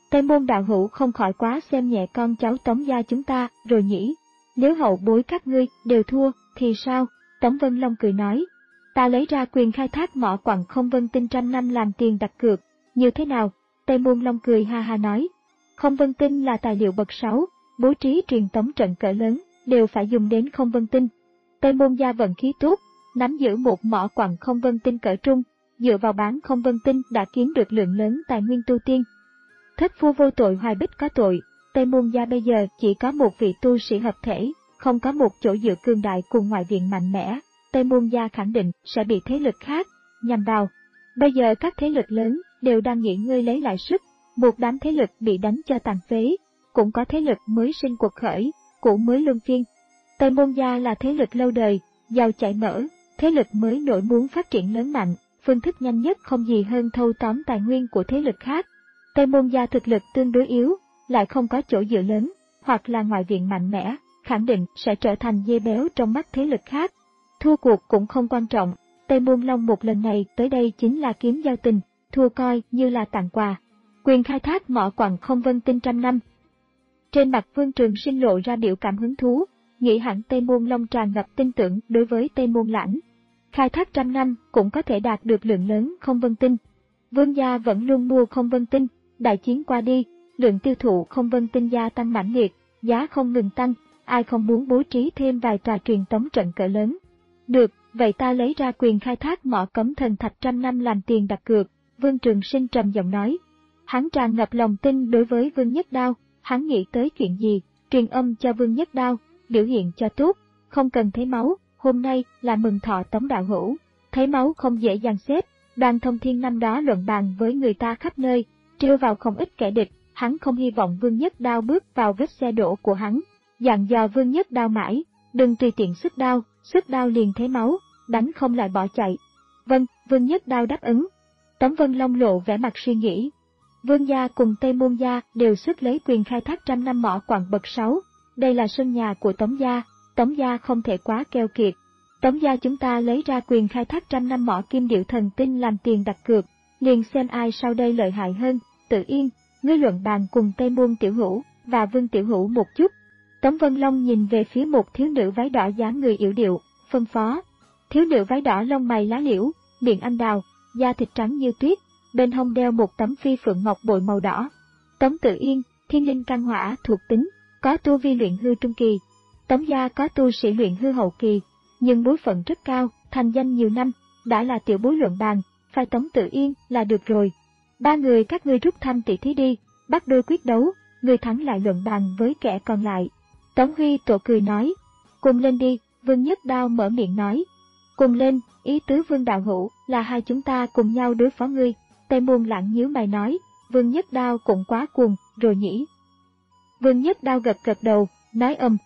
Tây Môn đạo hữu không khỏi quá xem nhẹ con cháu Tống gia chúng ta rồi nhỉ. Nếu hậu bối các ngươi đều thua, thì sao? Tống Vân Long cười nói. Ta lấy ra quyền khai thác mỏ quặng Không Vân Tinh trăm năm làm tiền đặt cược, như thế nào? Tây Môn Long cười ha ha nói. Không Vân Tinh là tài liệu bậc sáu, bố trí truyền tống trận cỡ lớn, đều phải dùng đến Không Vân Tinh. Tây Môn gia vận khí tốt, nắm giữ một mỏ quặng Không Vân Tinh cỡ trung, dựa vào bán Không Vân Tinh đã kiếm được lượng lớn tài nguyên tu tiên. Thất phu vô tội hoài bích có tội, Tây Môn gia bây giờ chỉ có một vị tu sĩ hợp thể, không có một chỗ dựa cường đại cùng ngoại viện mạnh mẽ. Tây Môn gia khẳng định sẽ bị thế lực khác nhằm vào. Bây giờ các thế lực lớn đều đang nghỉ ngơi lấy lại sức, một đám thế lực bị đánh cho tàn phế, cũng có thế lực mới sinh cuộc khởi, cũ mới luân phiên. Tây Môn gia là thế lực lâu đời, giàu chảy mỡ, thế lực mới nổi muốn phát triển lớn mạnh, phương thức nhanh nhất không gì hơn thâu tóm tài nguyên của thế lực khác. Tây Môn gia thực lực tương đối yếu, lại không có chỗ dựa lớn, hoặc là ngoại viện mạnh mẽ, khẳng định sẽ trở thành dê béo trong mắt thế lực khác. Thua cuộc cũng không quan trọng, Tây Môn Long một lần này tới đây chính là kiếm giao tình, thua coi như là tặng quà. Quyền khai thác mỏ quặng Không Vân Tinh trăm năm. Trên mặt Vương Trường Sinh lộ ra biểu cảm hứng thú, nghĩ hẳn Tây Môn Long tràn ngập tin tưởng đối với Tây Môn Lãnh. Khai thác trăm năm cũng có thể đạt được lượng lớn Không Vân Tinh. Vương gia vẫn luôn mua Không Vân Tinh, đại chiến qua đi, lượng tiêu thụ Không Vân Tinh gia tăng mãnh liệt, giá không ngừng tăng, ai không muốn bố trí thêm vài tòa truyền tống trận cỡ lớn. Được, vậy ta lấy ra quyền khai thác mỏ cấm thần thạch trăm năm làm tiền đặt cược, Vương Trường Sinh trầm giọng nói. Hắn tràn ngập lòng tin đối với Vương Nhất Đao, hắn nghĩ tới chuyện gì, truyền âm cho Vương Nhất Đao, biểu hiện cho tốt, không cần thấy máu, hôm nay là mừng thọ Tống đạo hữu, thấy máu không dễ dàng xếp, Đoàn Thông Thiên năm đó luận bàn với người ta khắp nơi, trêu vào không ít kẻ địch, hắn không hy vọng Vương Nhất Đao bước vào vết xe đổ của hắn, dặn dò Vương Nhất Đao mãi, đừng tùy tiện xuất đao, xuất đao liền thấy máu, đánh không lại bỏ chạy. Vâng, Vương Nhất Đao đáp ứng. Tống Vân Long lộ vẻ mặt suy nghĩ. Vương gia cùng Tây Môn gia đều xuất lấy quyền khai thác trăm năm mỏ quặng bậc sáu, đây là sân nhà của Tống gia, Tống gia không thể quá keo kiệt. Tống gia chúng ta lấy ra quyền khai thác trăm năm mỏ kim điệu thần tinh làm tiền đặt cược, liền xem ai sau đây lợi hại hơn. Tự Yên, ngươi luận bàn cùng Tây Môn Tiểu Hữu và Vương Tiểu Hữu một chút. Tống Vân Long nhìn về phía một thiếu nữ váy đỏ dáng người yểu điệu, phân phó. Thiếu nữ váy đỏ lông mày lá liễu, miệng anh đào, da thịt trắng như tuyết, bên hông đeo một tấm phi phượng ngọc bội màu đỏ. Tống Tự Yên, thiên linh căn hỏa thuộc tính, có tu vi luyện hư trung kỳ. Tống gia có tu sĩ luyện hư hậu kỳ, nhưng bối phận rất cao, thành danh nhiều năm, đã là tiểu bối luận bàn, phải Tống Tự Yên là được rồi. Ba người các ngươi rút thăm tỷ thí đi, bắt đôi quyết đấu, người thắng lại luận bàn với kẻ còn lại. Tống Huy Tổ cười nói, cùng lên đi, Vương Nhất Đao mở miệng nói. Cùng lên, ý tứ Vương đạo hữu là hai chúng ta cùng nhau đối phó ngươi. Tây Môn Lãng nhíu mày nói, Vương Nhất Đao cũng quá cuồng, rồi nhỉ. Vương Nhất Đao gật gật đầu, nói âm.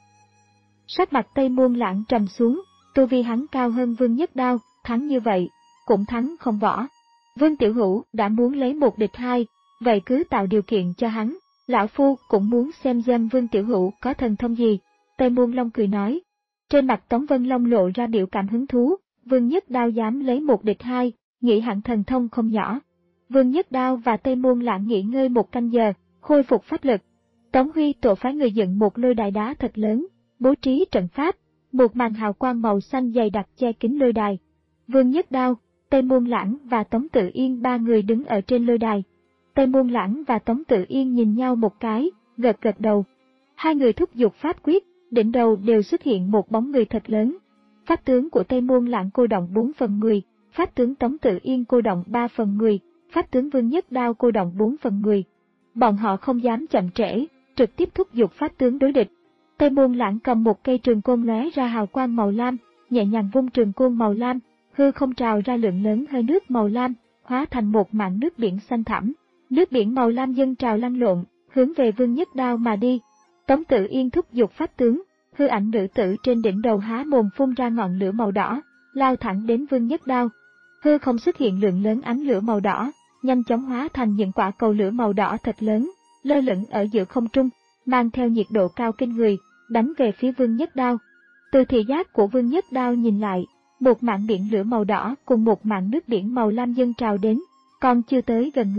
Sắc mặt Tây Môn Lãng trầm xuống, tu vi hắn cao hơn Vương Nhất Đao, thắng như vậy, cũng thắng không võ. Vương Tiểu Hữu đã muốn lấy một địch hai, vậy cứ tạo điều kiện cho hắn, lão phu cũng muốn xem xem Vương Tiểu Hữu có thần thông gì. Tây Môn Long cười nói. Trên mặt Tống Vân Long lộ ra biểu cảm hứng thú, Vương Nhất Đao dám lấy một địch hai, nghĩ hẳn thần thông không nhỏ. Vương Nhất Đao và Tây Môn Lãng nghỉ ngơi một canh giờ, khôi phục pháp lực. Tống Huy Tổ phái người dựng một lôi đài đá thật lớn, bố trí trận pháp, một màn hào quang màu xanh dày đặc che kín lôi đài. Vương Nhất Đao, Tây Môn Lãng và Tống Tự Yên ba người đứng ở trên lôi đài. Tây Môn Lãng và Tống Tự Yên nhìn nhau một cái, gật gật đầu. Hai người thúc giục pháp quyết, đỉnh đầu đều xuất hiện một bóng người thật lớn. Pháp tướng của Tây Môn Lãng cô động bốn phần mười, pháp tướng Tống Tự Yên cô động ba phần mười, pháp tướng Vương Nhất Đao cô động bốn phần mười. Bọn họ không dám chậm trễ, trực tiếp thúc giục pháp tướng đối địch. Tây Môn Lãng cầm một cây trường côn lóe ra hào quang màu lam, nhẹ nhàng vung trường côn màu lam, hư không trào ra lượng lớn hơi nước màu lam, hóa thành một mảng nước biển xanh thẳm. Nước biển màu lam dâng trào lăn lộn, hướng về Vương Nhất Đao mà đi. Tống Tự Yên thúc giục pháp tướng, hư ảnh nữ tử trên đỉnh đầu há mồm phun ra ngọn lửa màu đỏ, lao thẳng đến Vương Nhất Đao. Hư không xuất hiện lượng lớn ánh lửa màu đỏ, nhanh chóng hóa thành những quả cầu lửa màu đỏ thật lớn, lơ lửng ở giữa không trung, mang theo nhiệt độ cao kinh người, đánh về phía Vương Nhất Đao. Từ thị giác của Vương Nhất Đao nhìn lại, một mảng biển lửa màu đỏ cùng một mảng nước biển màu lam dâng trào đến, còn chưa tới gần người,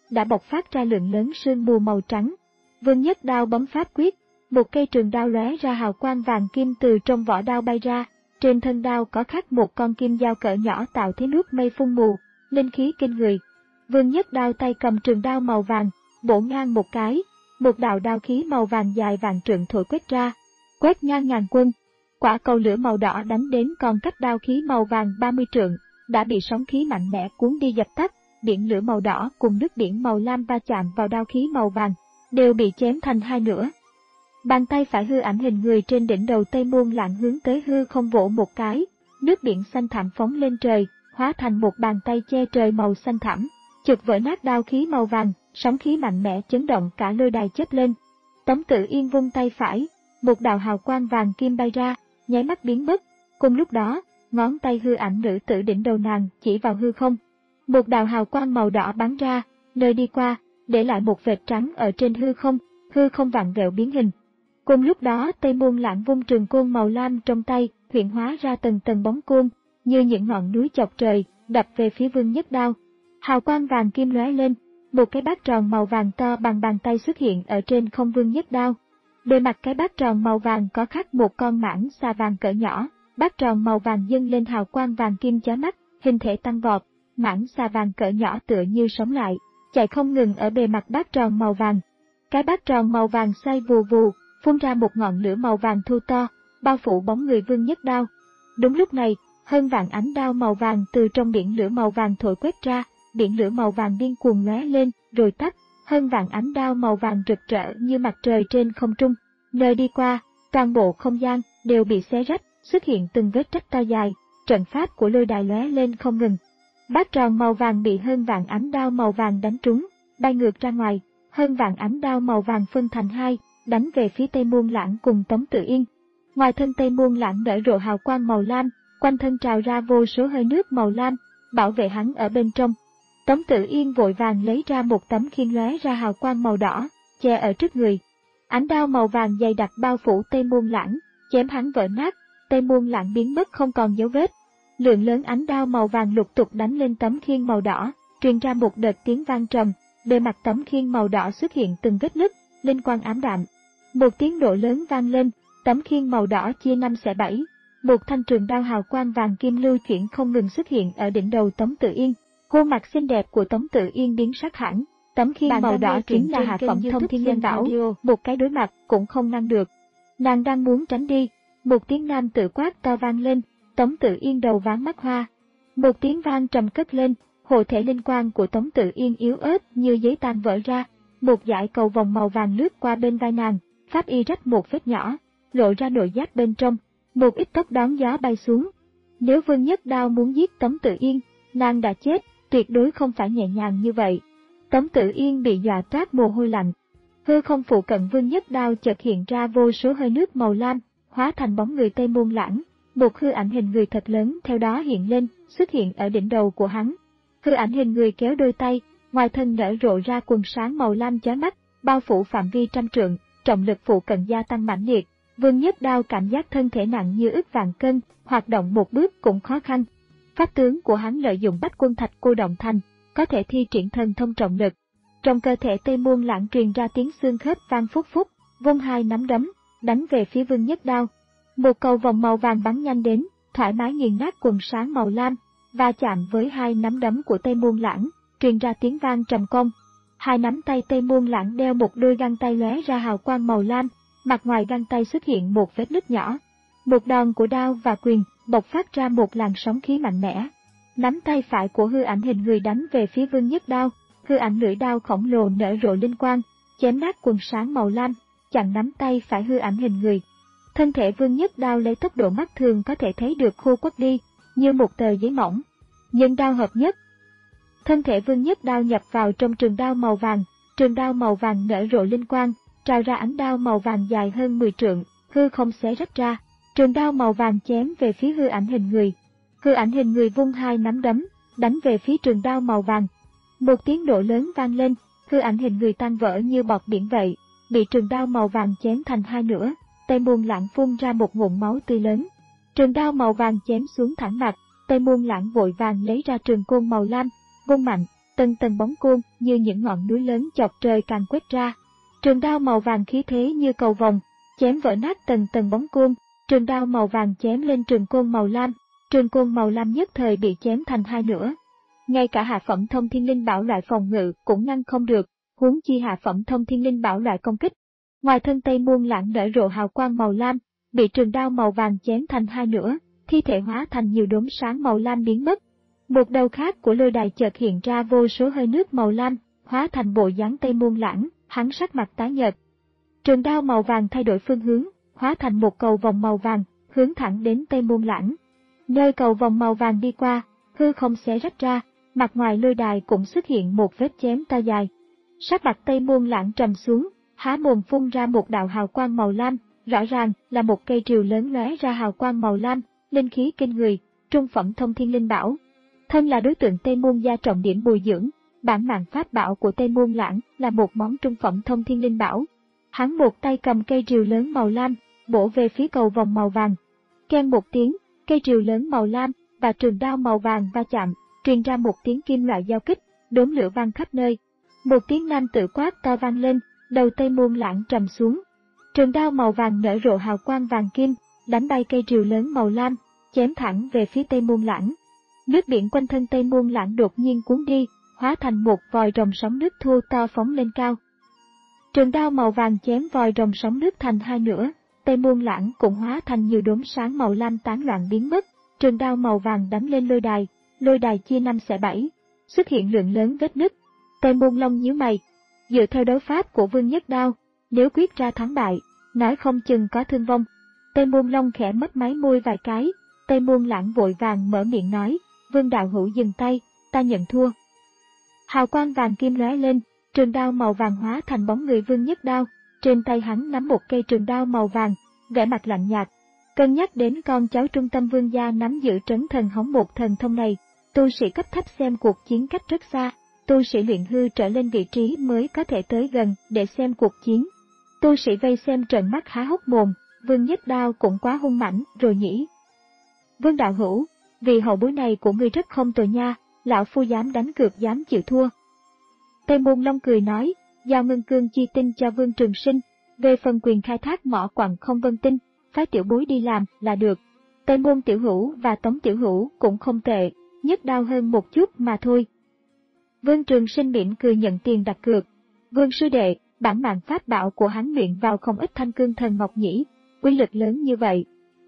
đã bộc phát ra lượng lớn sương mù màu trắng. Vương Nhất Đao bấm pháp quyết, một cây trường đao lóe ra hào quang vàng kim từ trong vỏ đao bay ra, trên thân đao có khắc một con kim dao cỡ nhỏ tạo thế nước mây phun mù, linh khí kinh người. Vương Nhất Đao tay cầm trường đao màu vàng, bổ ngang một cái, một đạo đao khí màu vàng dài vạn trượng thổi quét ra, quét ngang ngàn quân. Quả cầu lửa màu đỏ đánh đến còn cách đao khí màu vàng ba mươi trượng, đã bị sóng khí mạnh mẽ cuốn đi dập tắt, biển lửa màu đỏ cùng nước biển màu lam va chạm vào đao khí màu vàng, đều bị chém thành hai nửa. Bàn tay phải hư ảnh hình người trên đỉnh đầu Tây Muôn Lãng hướng tới hư không vỗ một cái, nước biển xanh thẳm phóng lên trời, hóa thành một bàn tay che trời màu xanh thẳm, chụp vỡ nát đao khí màu vàng, sóng khí mạnh mẽ chấn động cả lôi đài chớp lên. Tống Tử Yên vung tay phải, một đạo hào quang vàng kim bay ra, nháy mắt biến mất. Cùng lúc đó, ngón tay hư ảnh nữ tử đỉnh đầu nàng chỉ vào hư không, một đạo hào quang màu đỏ bắn ra, nơi đi qua, để lại một vệt trắng ở trên hư không, hư không vặn vẹo biến hình. Cùng lúc đó, Tây Muôn Lãng vung trường côn màu lam trong tay, hiện hóa ra từng tầng bóng côn, như những ngọn núi chọc trời, đập về phía Vương Nhất Đao. Hào quang vàng kim lóe lên, một cái bát tròn màu vàng to bằng bàn tay xuất hiện ở trên không Vương Nhất Đao. Bề mặt cái bát tròn màu vàng có khắc một con mãng xà vàng cỡ nhỏ, bát tròn màu vàng dâng lên hào quang vàng kim chói mắt, hình thể tăng vọt, mãng xà vàng cỡ nhỏ tựa như sống lại, chạy không ngừng ở bề mặt bát tròn màu vàng. Cái bát tròn màu vàng xoay vù vù, phun ra một ngọn lửa màu vàng thu to, bao phủ bóng người Vương Nhất Đao. Đúng lúc này, hơn vạn ánh đao màu vàng từ trong biển lửa màu vàng thổi quét ra, biển lửa màu vàng điên cuồng lóe lên, rồi tắt, hơn vạn ánh đao màu vàng rực rỡ như mặt trời trên không trung. Nơi đi qua, toàn bộ không gian đều bị xé rách, xuất hiện từng vết rách to dài, trận pháp của lôi đài lóe lên không ngừng. Bát tròn màu vàng bị hơn vạn ánh đao màu vàng đánh trúng, bay ngược ra ngoài, hơn vạn ánh đao màu vàng phân thành hai, đánh về phía Tây Muôn Lãng cùng Tống Tử Yên. Ngoài thân Tây Muôn Lãng nở rộ hào quang màu lam, quanh thân trào ra vô số hơi nước màu lam, bảo vệ hắn ở bên trong. Tống Tử Yên vội vàng lấy ra một tấm khiên lóe ra hào quang màu đỏ, che ở trước người. Ánh đao màu vàng dày đặc bao phủ Tây Muôn Lãng, chém hắn vỡ nát, Tây Muôn Lãng biến mất không còn dấu vết. Lượng lớn ánh đao màu vàng lục tục đánh lên tấm khiên màu đỏ, truyền ra một đợt tiếng vang trầm, bề mặt tấm khiên màu đỏ xuất hiện từng vết nứt, linh quang ám đạm. Một tiếng nổ lớn vang lên, tấm khiên màu đỏ chia năm xẻ bảy, một thanh trường đao hào quang vàng kim lưu chuyển không ngừng xuất hiện ở đỉnh đầu Tống Tử Yên. Khuôn mặt xinh đẹp của Tống Tử Yên biến sắc hẳn, tấm khiên màu đỏ chính là hạ phẩm thông thiên linh bảo, một cái đối mặt cũng không ngăn được. Nàng đang muốn tránh đi, một tiếng nam tử quát to vang lên, Tống Tử Yên đầu váng mắt hoa. Một tiếng vang trầm cất lên, hộ thể linh quang của Tống Tử Yên yếu ớt như giấy tan vỡ ra, một dải cầu vòng màu vàng lướt qua bên vai nàng, pháp y rách một vết nhỏ, lộ ra nội giáp bên trong, một ít tóc đón gió bay xuống. Nếu Vương Nhất Đao muốn giết Tống Tử Yên, nàng đã chết, tuyệt đối không phải nhẹ nhàng như vậy. Tống Tử Yên bị dọa toát mồ hôi lạnh. Hư không phụ cận Vương Nhất Đao chợt hiện ra vô số hơi nước màu lam, hóa thành bóng người Tây Muôn Lãng. Một hư ảnh hình người thật lớn theo đó hiện lên, xuất hiện ở đỉnh đầu của hắn. Hư ảnh hình người kéo đôi tay, ngoài thân nở rộ ra quần sáng màu lam chói mắt, bao phủ phạm vi trăm trượng, trọng lực phụ cận gia tăng mãnh liệt. Vương Nhất Đao cảm giác thân thể nặng như ức vạn cân, hoạt động một bước cũng khó khăn. Pháp tướng của hắn lợi dụng bách quân thạch cô động thành, có thể thi triển thần thông trọng lực. Trong cơ thể Tây Muôn Lãng truyền ra tiếng xương khớp vang phúc phúc, vung hai nắm đấm, đánh về phía Vương Nhất Đao. Một cầu vòng màu vàng bắn nhanh đến, thoải mái nghiền nát quần sáng màu lam, va chạm với hai nắm đấm của Tây Muôn Lãng, truyền ra tiếng vang trầm công. Hai nắm tay Tây Muôn Lãng đeo một đôi găng tay lóe ra hào quang màu lam, mặt ngoài găng tay xuất hiện một vết nứt nhỏ. Một đòn của đao và quyền bộc phát ra một làn sóng khí mạnh mẽ. Nắm tay phải của hư ảnh hình người đánh về phía Vương Nhất Đao, hư ảnh lưỡi đao khổng lồ nở rộ linh quang, chém nát quần sáng màu lam, chặn nắm tay phải hư ảnh hình người. Thân thể Vương Nhất Đao lấy tốc độ mắt thường có thể thấy được khô quắt đi, như một tờ giấy mỏng. Nhưng đao hợp nhất. Thân thể Vương Nhất Đao nhập vào trong trường đao màu vàng, trường đao màu vàng nở rộ linh quang, trào ra ánh đao màu vàng dài hơn mười trượng, hư không xé rách ra. Trường đao màu vàng chém về phía hư ảnh hình người. Hư ảnh hình người vung hai nắm đấm, đánh về phía trường đao màu vàng. Một tiếng nổ lớn vang lên, hư ảnh hình người tan vỡ như bọt biển vậy, bị trường đao màu vàng chém thành hai nửa. Tây Muôn Lãng phun ra một ngụm máu tươi lớn. Trường đao màu vàng chém xuống thẳng mặt, Tây Muôn Lãng vội vàng lấy ra trường côn màu lam, vung mạnh, tầng tầng bóng côn như những ngọn núi lớn chọc trời càng quét ra. Trường đao màu vàng khí thế như cầu vồng, chém vỡ nát tầng tầng bóng côn, trường đao màu vàng chém lên trường côn màu lam, trường côn màu lam nhất thời bị chém thành hai nửa. Ngay cả hạ phẩm thông thiên linh bảo loại phòng ngự cũng ngăn không được, huống chi hạ phẩm thông thiên linh bảo loại công kích. Ngoài thân Tây Muôn Lãng nở rộ hào quang màu lam, bị trường đao màu vàng chém thành hai nửa, thi thể hóa thành nhiều đốm sáng màu lam biến mất. Một đầu khác của lôi đài chợt hiện ra vô số hơi nước màu lam, hóa thành bộ dáng Tây Muôn Lãng, hắn sắc mặt tái nhợt. Trường đao màu vàng thay đổi phương hướng, hóa thành một cầu vòng màu vàng, hướng thẳng đến Tây Muôn Lãng. Nơi cầu vòng màu vàng đi qua, hư không xé rách ra, mặt ngoài lôi đài cũng xuất hiện một vết chém to dài. Sắc mặt Tây Muôn Lãng trầm xuống, há mồm phun ra một đạo hào quang màu lam, rõ ràng là một cây rìu lớn lóe ra hào quang màu lam, linh khí kinh người, trung phẩm thông thiên linh bảo. Thân là đối tượng Tây Muôn gia trọng điểm bồi dưỡng, bản mạng pháp bảo của Tây Muôn Lãng là một món trung phẩm thông thiên linh bảo. Hắn một tay cầm cây rìu lớn màu lam, bổ về phía cầu vòng màu vàng. Keng một tiếng, cây rìu lớn màu lam và trường đao màu vàng va chạm, truyền ra một tiếng kim loại giao kích, đốm lửa vang khắp nơi. Một tiếng nam tử quát to vang lên, đầu Tây Muôn Lãng trầm xuống. Trường đao màu vàng nở rộ hào quang vàng kim, đánh bay cây rìu lớn màu lam, chém thẳng về phía Tây Muôn Lãng. Nước biển quanh thân Tây Muôn Lãng đột nhiên cuốn đi, hóa thành một vòi rồng sóng nước thô to phóng lên cao. Trường đao màu vàng chém vòi rồng sóng nước thành hai nửa, Tây Muôn Lãng cũng hóa thành nhiều đốm sáng màu lam tán loạn biến mất. Trường đao màu vàng đánh lên lôi đài, lôi đài chia năm xẻ bảy, xuất hiện lượng lớn vết nứt. Tây Muôn Long nhíu mày, dựa theo đấu pháp của Vương Nhất Đao, nếu quyết ra thắng bại, nói không chừng có thương vong. Tây Muôn Long khẽ mấp máy môi vài cái, Tây Muôn Lãng vội vàng mở miệng nói, Vương đạo hữu dừng tay, ta nhận thua. Hào quang vàng kim lóe lên, trường đao màu vàng hóa thành bóng người Vương Nhất Đao, trên tay hắn nắm một cây trường đao màu vàng, vẻ mặt lạnh nhạt. Cân nhắc đến con cháu trung tâm vương gia nắm giữ trấn thần hống một thần thông này, tu sĩ cấp thấp xem cuộc chiến cách rất xa, tu sĩ luyện hư trở lên vị trí mới có thể tới gần để xem cuộc chiến. Tu sĩ vây xem trợn mắt há hốc mồm, Vương Nhất Đao cũng quá hung mãnh rồi nhỉ. Vương đạo hữu, vì hậu bối này của ngươi rất không tồi nha, lão phu dám đánh cược dám chịu thua. Tây Muôn Long cười nói, giao ngân cương chi tinh cho Vương Trường Sinh, về phần quyền khai thác mỏ quặng không vân tinh, phái tiểu bối đi làm là được. Tây Môn tiểu hữu và Tống tiểu hữu cũng không tệ, Nhất Đao hơn một chút mà thôi. Vương Trường Sinh mỉm cười nhận tiền đặt cược. Vương sư đệ, bản mạng pháp bảo của hắn luyện vào không ít thanh cương thần ngọc nhỉ, uy lực lớn như vậy.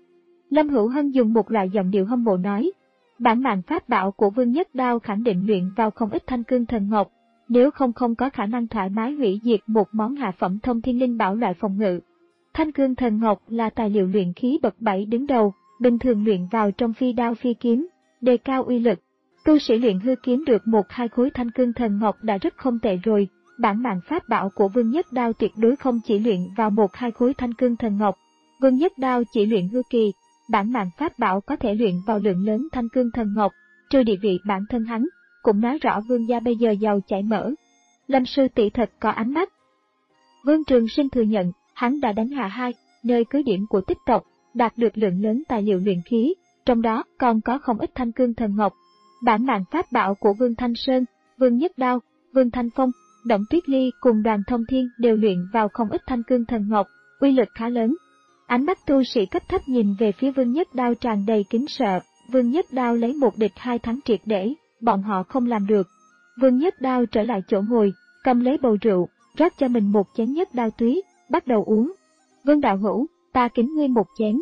Lâm Hữu Hân dùng một loại giọng điệu hâm mộ nói, bản mạng pháp bảo của Vương Nhất Đao khẳng định luyện vào không ít thanh cương thần ngọc, nếu không không có khả năng thoải mái hủy diệt một món hạ phẩm thông thiên linh bảo loại phòng ngự. Thanh cương thần ngọc là tài liệu luyện khí bậc bảy đứng đầu, bình thường luyện vào trong phi đao phi kiếm, đề cao uy lực. Tu sĩ luyện hư kiếm được một hai khối thanh cương thần ngọc đã rất không tệ rồi, bản mạng pháp bảo của Vương Nhất Đao tuyệt đối không chỉ luyện vào một hai khối thanh cương thần ngọc. Vương Nhất Đao chỉ luyện hư kỳ, bản mạng pháp bảo có thể luyện vào lượng lớn thanh cương thần ngọc, trừ địa vị bản thân hắn, cũng nói rõ Vương gia bây giờ giàu chảy mỡ. Lâm sư tỷ thật có ánh mắt. Vương Trường Sinh thừa nhận, hắn đã đánh hạ hai nơi cứ điểm của tích tộc, đạt được lượng lớn tài liệu luyện khí, trong đó còn có không ít thanh cương thần ngọc. Bản mạng pháp bảo của Vương Thanh Sơn, Vương Nhất Đao, Vương Thanh Phong, Động Tuyết Ly cùng Đoàn Thông Thiên đều luyện vào không ít thanh cương thần ngọc, uy lực khá lớn. Ánh mắt tu sĩ cấp thấp nhìn về phía Vương Nhất Đao tràn đầy kính sợ, Vương Nhất Đao lấy một địch hai thắng triệt để, bọn họ không làm được. Vương Nhất Đao trở lại chỗ ngồi, cầm lấy bầu rượu, rót cho mình một chén Nhất Đao túy, bắt đầu uống. Vương đạo hữu, ta kính ngươi một chén.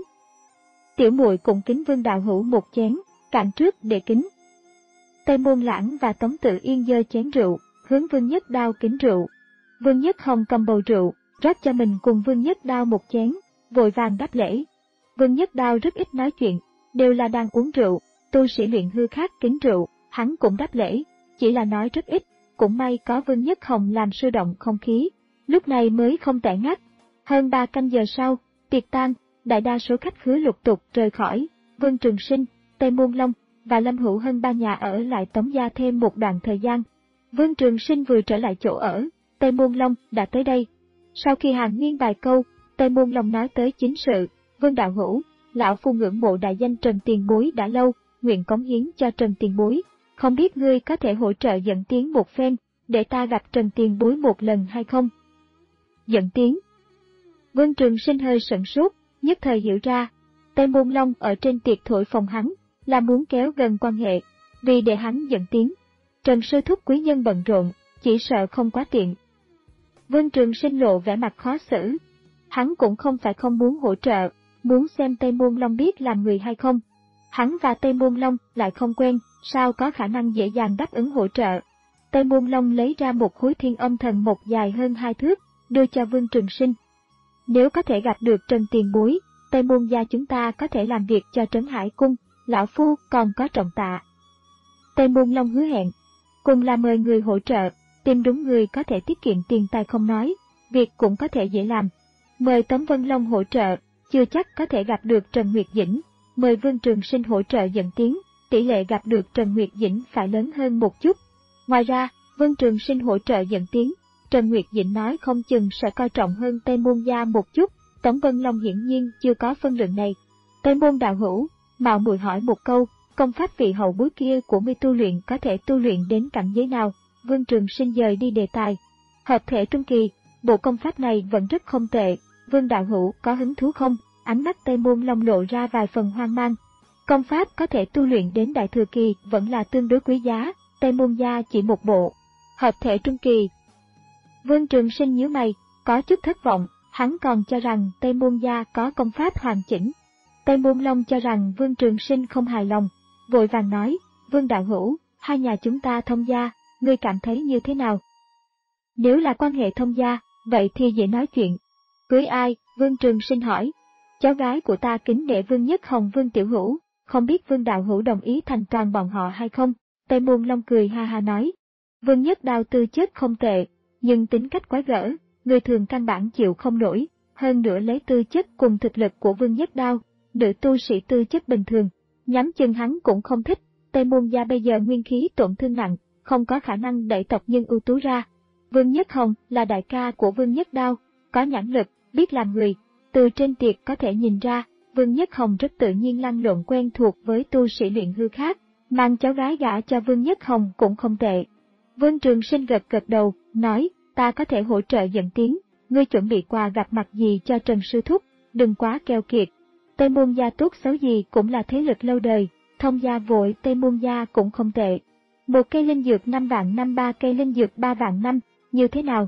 Tiểu muội cũng kính Vương đạo hữu một chén, cạn trước để kính. Tây Môn Lãng và Tống Tự Yên giơ chén rượu, hướng Vương Nhất Đao kính rượu. Vương Nhất Hồng cầm bầu rượu, rót cho mình cùng Vương Nhất Đao một chén, vội vàng đáp lễ. Vương Nhất Đao rất ít nói chuyện, đều là đang uống rượu, tu sĩ luyện hư khác kính rượu, hắn cũng đáp lễ, chỉ là nói rất ít, cũng may có Vương Nhất Hồng làm sôi động không khí, lúc này mới không tẻ ngắt. Hơn ba canh giờ sau, tiệc tan, đại đa số khách khứa lục tục rời khỏi, Vương Trường Sinh, Tây Môn Long và Lâm Hữu Hân ba nhà ở lại Tống gia thêm một đoạn thời gian. Vương Trường Sinh vừa trở lại chỗ ở, Tây Môn Long đã tới đây. Sau khi hàn huyên vài câu, Tây Môn Long nói tới chính sự, Vương đạo hữu, lão phu ngưỡng mộ đại danh Trần Tiền Bối đã lâu, nguyện cống hiến cho Trần Tiền Bối, không biết ngươi có thể hỗ trợ dẫn tiến một phen, để ta gặp Trần Tiền Bối một lần hay không? Dẫn tiến. Vương Trường Sinh hơi sửng sốt, nhất thời hiểu ra, Tây Môn Long ở trên tiệc thổi phòng hắn, là muốn kéo gần quan hệ, vì để hắn dẫn tiến. Trần sư thúc quý nhân bận rộn, chỉ sợ không quá tiện. Vương Trường Sinh lộ vẻ mặt khó xử. Hắn cũng không phải không muốn hỗ trợ, muốn xem Tây Môn Long biết làm người hay không. Hắn và Tây Môn Long lại không quen, sao có khả năng dễ dàng đáp ứng hỗ trợ. Tây Môn Long lấy ra một khối thiên âm thần mộc dài hơn hai thước, đưa cho Vương Trường Sinh. Nếu có thể gặp được Trần Tiền Bối, Tây Môn gia chúng ta có thể làm việc cho Trấn Hải Cung, lão phu còn có trọng tạ. Tây Môn Long hứa hẹn, cùng là mời người hỗ trợ, tìm đúng người có thể tiết kiệm tiền tài không nói, việc cũng có thể dễ làm. Mời Tống Vân Long hỗ trợ, chưa chắc có thể gặp được Trần Nguyệt Dĩnh. Mời Vương Trường Sinh hỗ trợ dẫn tiến, tỷ lệ gặp được Trần Nguyệt Dĩnh phải lớn hơn một chút. Ngoài ra, Vương Trường Sinh hỗ trợ dẫn tiến, Trần Nguyệt Dĩnh nói không chừng sẽ coi trọng hơn Tây Môn gia một chút. Tống Vân Long hiển nhiên chưa có phân lượng này. Tây Môn đạo hữu, mạo muội hỏi một câu, công pháp vị hậu bối kia của ngươi tu luyện có thể tu luyện đến cảnh giới nào? Vương Trường Sinh dời đi đề tài. Hợp thể trung kỳ, bộ công pháp này vẫn rất không tệ, Vương đạo hữu có hứng thú không? Ánh mắt Tây Môn Long lộ ra vài phần hoang mang. Công pháp có thể tu luyện đến đại thừa kỳ vẫn là tương đối quý giá, Tây Môn gia chỉ một bộ. Hợp thể trung kỳ. Vương Trường Sinh nhíu mày, có chút thất vọng, hắn còn cho rằng Tây Môn gia có công pháp hoàn chỉnh. Tây Môn Long cho rằng Vương Trường Sinh không hài lòng, vội vàng nói, Vương đạo hữu, hai nhà chúng ta thông gia, ngươi cảm thấy như thế nào? Nếu là quan hệ thông gia, vậy thì dễ nói chuyện. Cưới ai? Vương Trường Sinh hỏi. Cháu gái của ta kính nể Vương Nhất Hồng Vương Tiểu Hữu, không biết Vương đạo hữu đồng ý thành toàn bọn họ hay không? Tây Môn Long cười ha ha nói. Vương Nhất Đao tư chất không tệ, nhưng tính cách quái gở, người thường căn bản chịu không nổi, hơn nữa lấy tư chất cùng thực lực của Vương Nhất Đao, nữ tu sĩ tư chất bình thường, nhắm chừng hắn cũng không thích. Tây Môn gia bây giờ nguyên khí tổn thương nặng, không có khả năng đẩy tộc nhân ưu tú ra. Vương Nhất Hồng là đại ca của Vương Nhất Đao, có nhãn lực, biết làm người. Từ trên tiệc có thể nhìn ra, Vương Nhất Hồng rất tự nhiên lăn lộn quen thuộc với tu sĩ luyện hư khác, mang cháu gái gả cho Vương Nhất Hồng cũng không tệ. Vương Trường Sinh gật gật đầu, nói, ta có thể hỗ trợ dẫn tiến, ngươi chuẩn bị quà gặp mặt gì cho Trần Sư Thúc, đừng quá keo kiệt. Tây Môn gia tốt xấu gì cũng là thế lực lâu đời, thông gia vội Tây Môn gia cũng không tệ. Một cây linh dược năm vạn năm, ba cây linh dược ba vạn năm, như thế nào?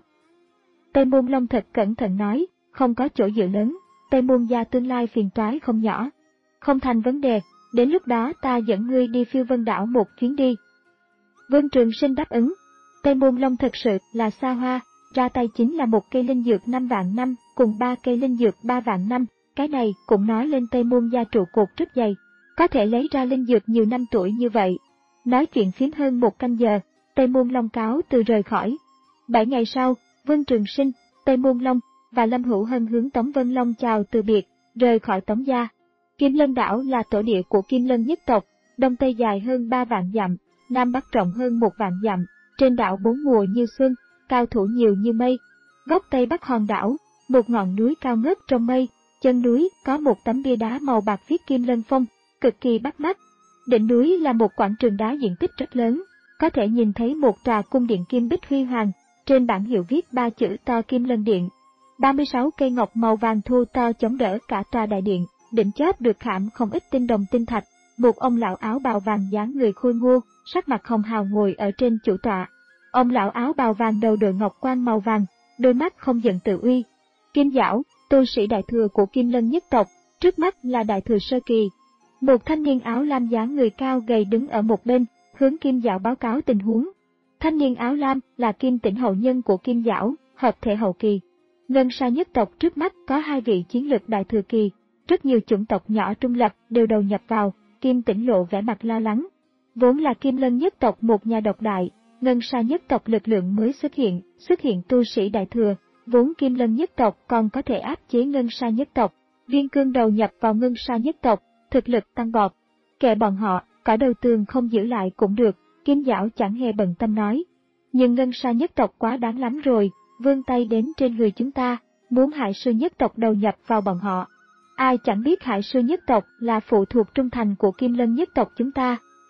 Tây Môn Long thật cẩn thận nói, không có chỗ dựa lớn, Tây Môn gia tương lai phiền toái không nhỏ. Không thành vấn đề, đến lúc đó ta dẫn ngươi đi Phiêu Vân đảo một chuyến đi. Vương Trường Sinh đáp ứng. Tây Môn Long thật sự là xa hoa, ra tay chính là một cây linh dược năm vạn năm cùng ba cây linh dược ba vạn năm, cái này cũng nói lên Tây Môn gia trụ cột rất dày, có thể lấy ra linh dược nhiều năm tuổi như vậy. Nói chuyện phiếm hơn một canh giờ, Tây Môn Long cáo từ rời khỏi. Bảy ngày sau, Vương Trường Sinh, Tây Môn Long và Lâm Hữu Hân hướng Tống Vân Long chào từ biệt, rời khỏi Tống gia. Kim Lân đảo là tổ địa của Kim Lân nhất tộc, đông tây dài hơn ba vạn dặm, nam bắc rộng hơn một vạn dặm, trên đảo bốn mùa như xuân, cao thủ nhiều như mây. Góc tây bắc hòn đảo, một ngọn núi cao ngất trong mây, chân núi có một tấm bia đá màu bạc viết Kim Lân Phong, cực kỳ bắt mắt. Đỉnh núi là một quảng trường đá diện tích rất lớn, có thể nhìn thấy một tòa cung điện kim bích huy hoàng, trên bảng hiệu viết ba chữ to Kim Lân Điện. ba mươi sáu cây ngọc màu vàng thu to chống đỡ cả tòa đại điện, đỉnh chóp được khảm không ít tinh đồng tinh thạch. Một ông lão áo bào vàng dáng người khôi ngô, sắc mặt hồng hào ngồi ở trên chủ tọa. Ông lão áo bào vàng đầu đội ngọc quan màu vàng, đôi mắt không giận tự uy. Kim Giảo, tu sĩ đại thừa của Kim Lân nhất tộc, trước mắt là đại thừa sơ kỳ. Một thanh niên áo lam dáng người cao gầy đứng ở một bên, hướng Kim Giảo báo cáo tình huống. Thanh niên áo lam là Kim Tĩnh hậu nhân của Kim Giảo, hợp thể hậu kỳ. Ngân Sa nhất tộc trước mắt có hai vị chiến lực đại thừa kỳ, rất nhiều chủng tộc nhỏ trung lập đều đầu nhập vào. Kim Tĩnh lộ vẻ mặt lo lắng. Vốn là Kim Lân nhất tộc một nhà độc đại, Ngân Sa nhất tộc lực lượng mới xuất hiện, xuất hiện tu sĩ đại thừa, vốn Kim Lân nhất tộc còn có thể áp chế Ngân Sa nhất tộc. Viên Cương đầu nhập vào Ngân Sa nhất tộc, thực lực tăng vọt. Kệ bọn họ, cả đầu tường không giữ lại cũng được, Kim Giảo chẳng hề bận tâm nói. Nhưng Ngân Sa nhất tộc quá đáng lắm rồi, vươn tay đến trên người chúng ta, muốn Hải Sư nhất tộc đầu nhập vào bọn họ. Ai chẳng biết Hải Sư nhất tộc là phụ thuộc trung thành của Kim Lân nhất tộc chúng ta,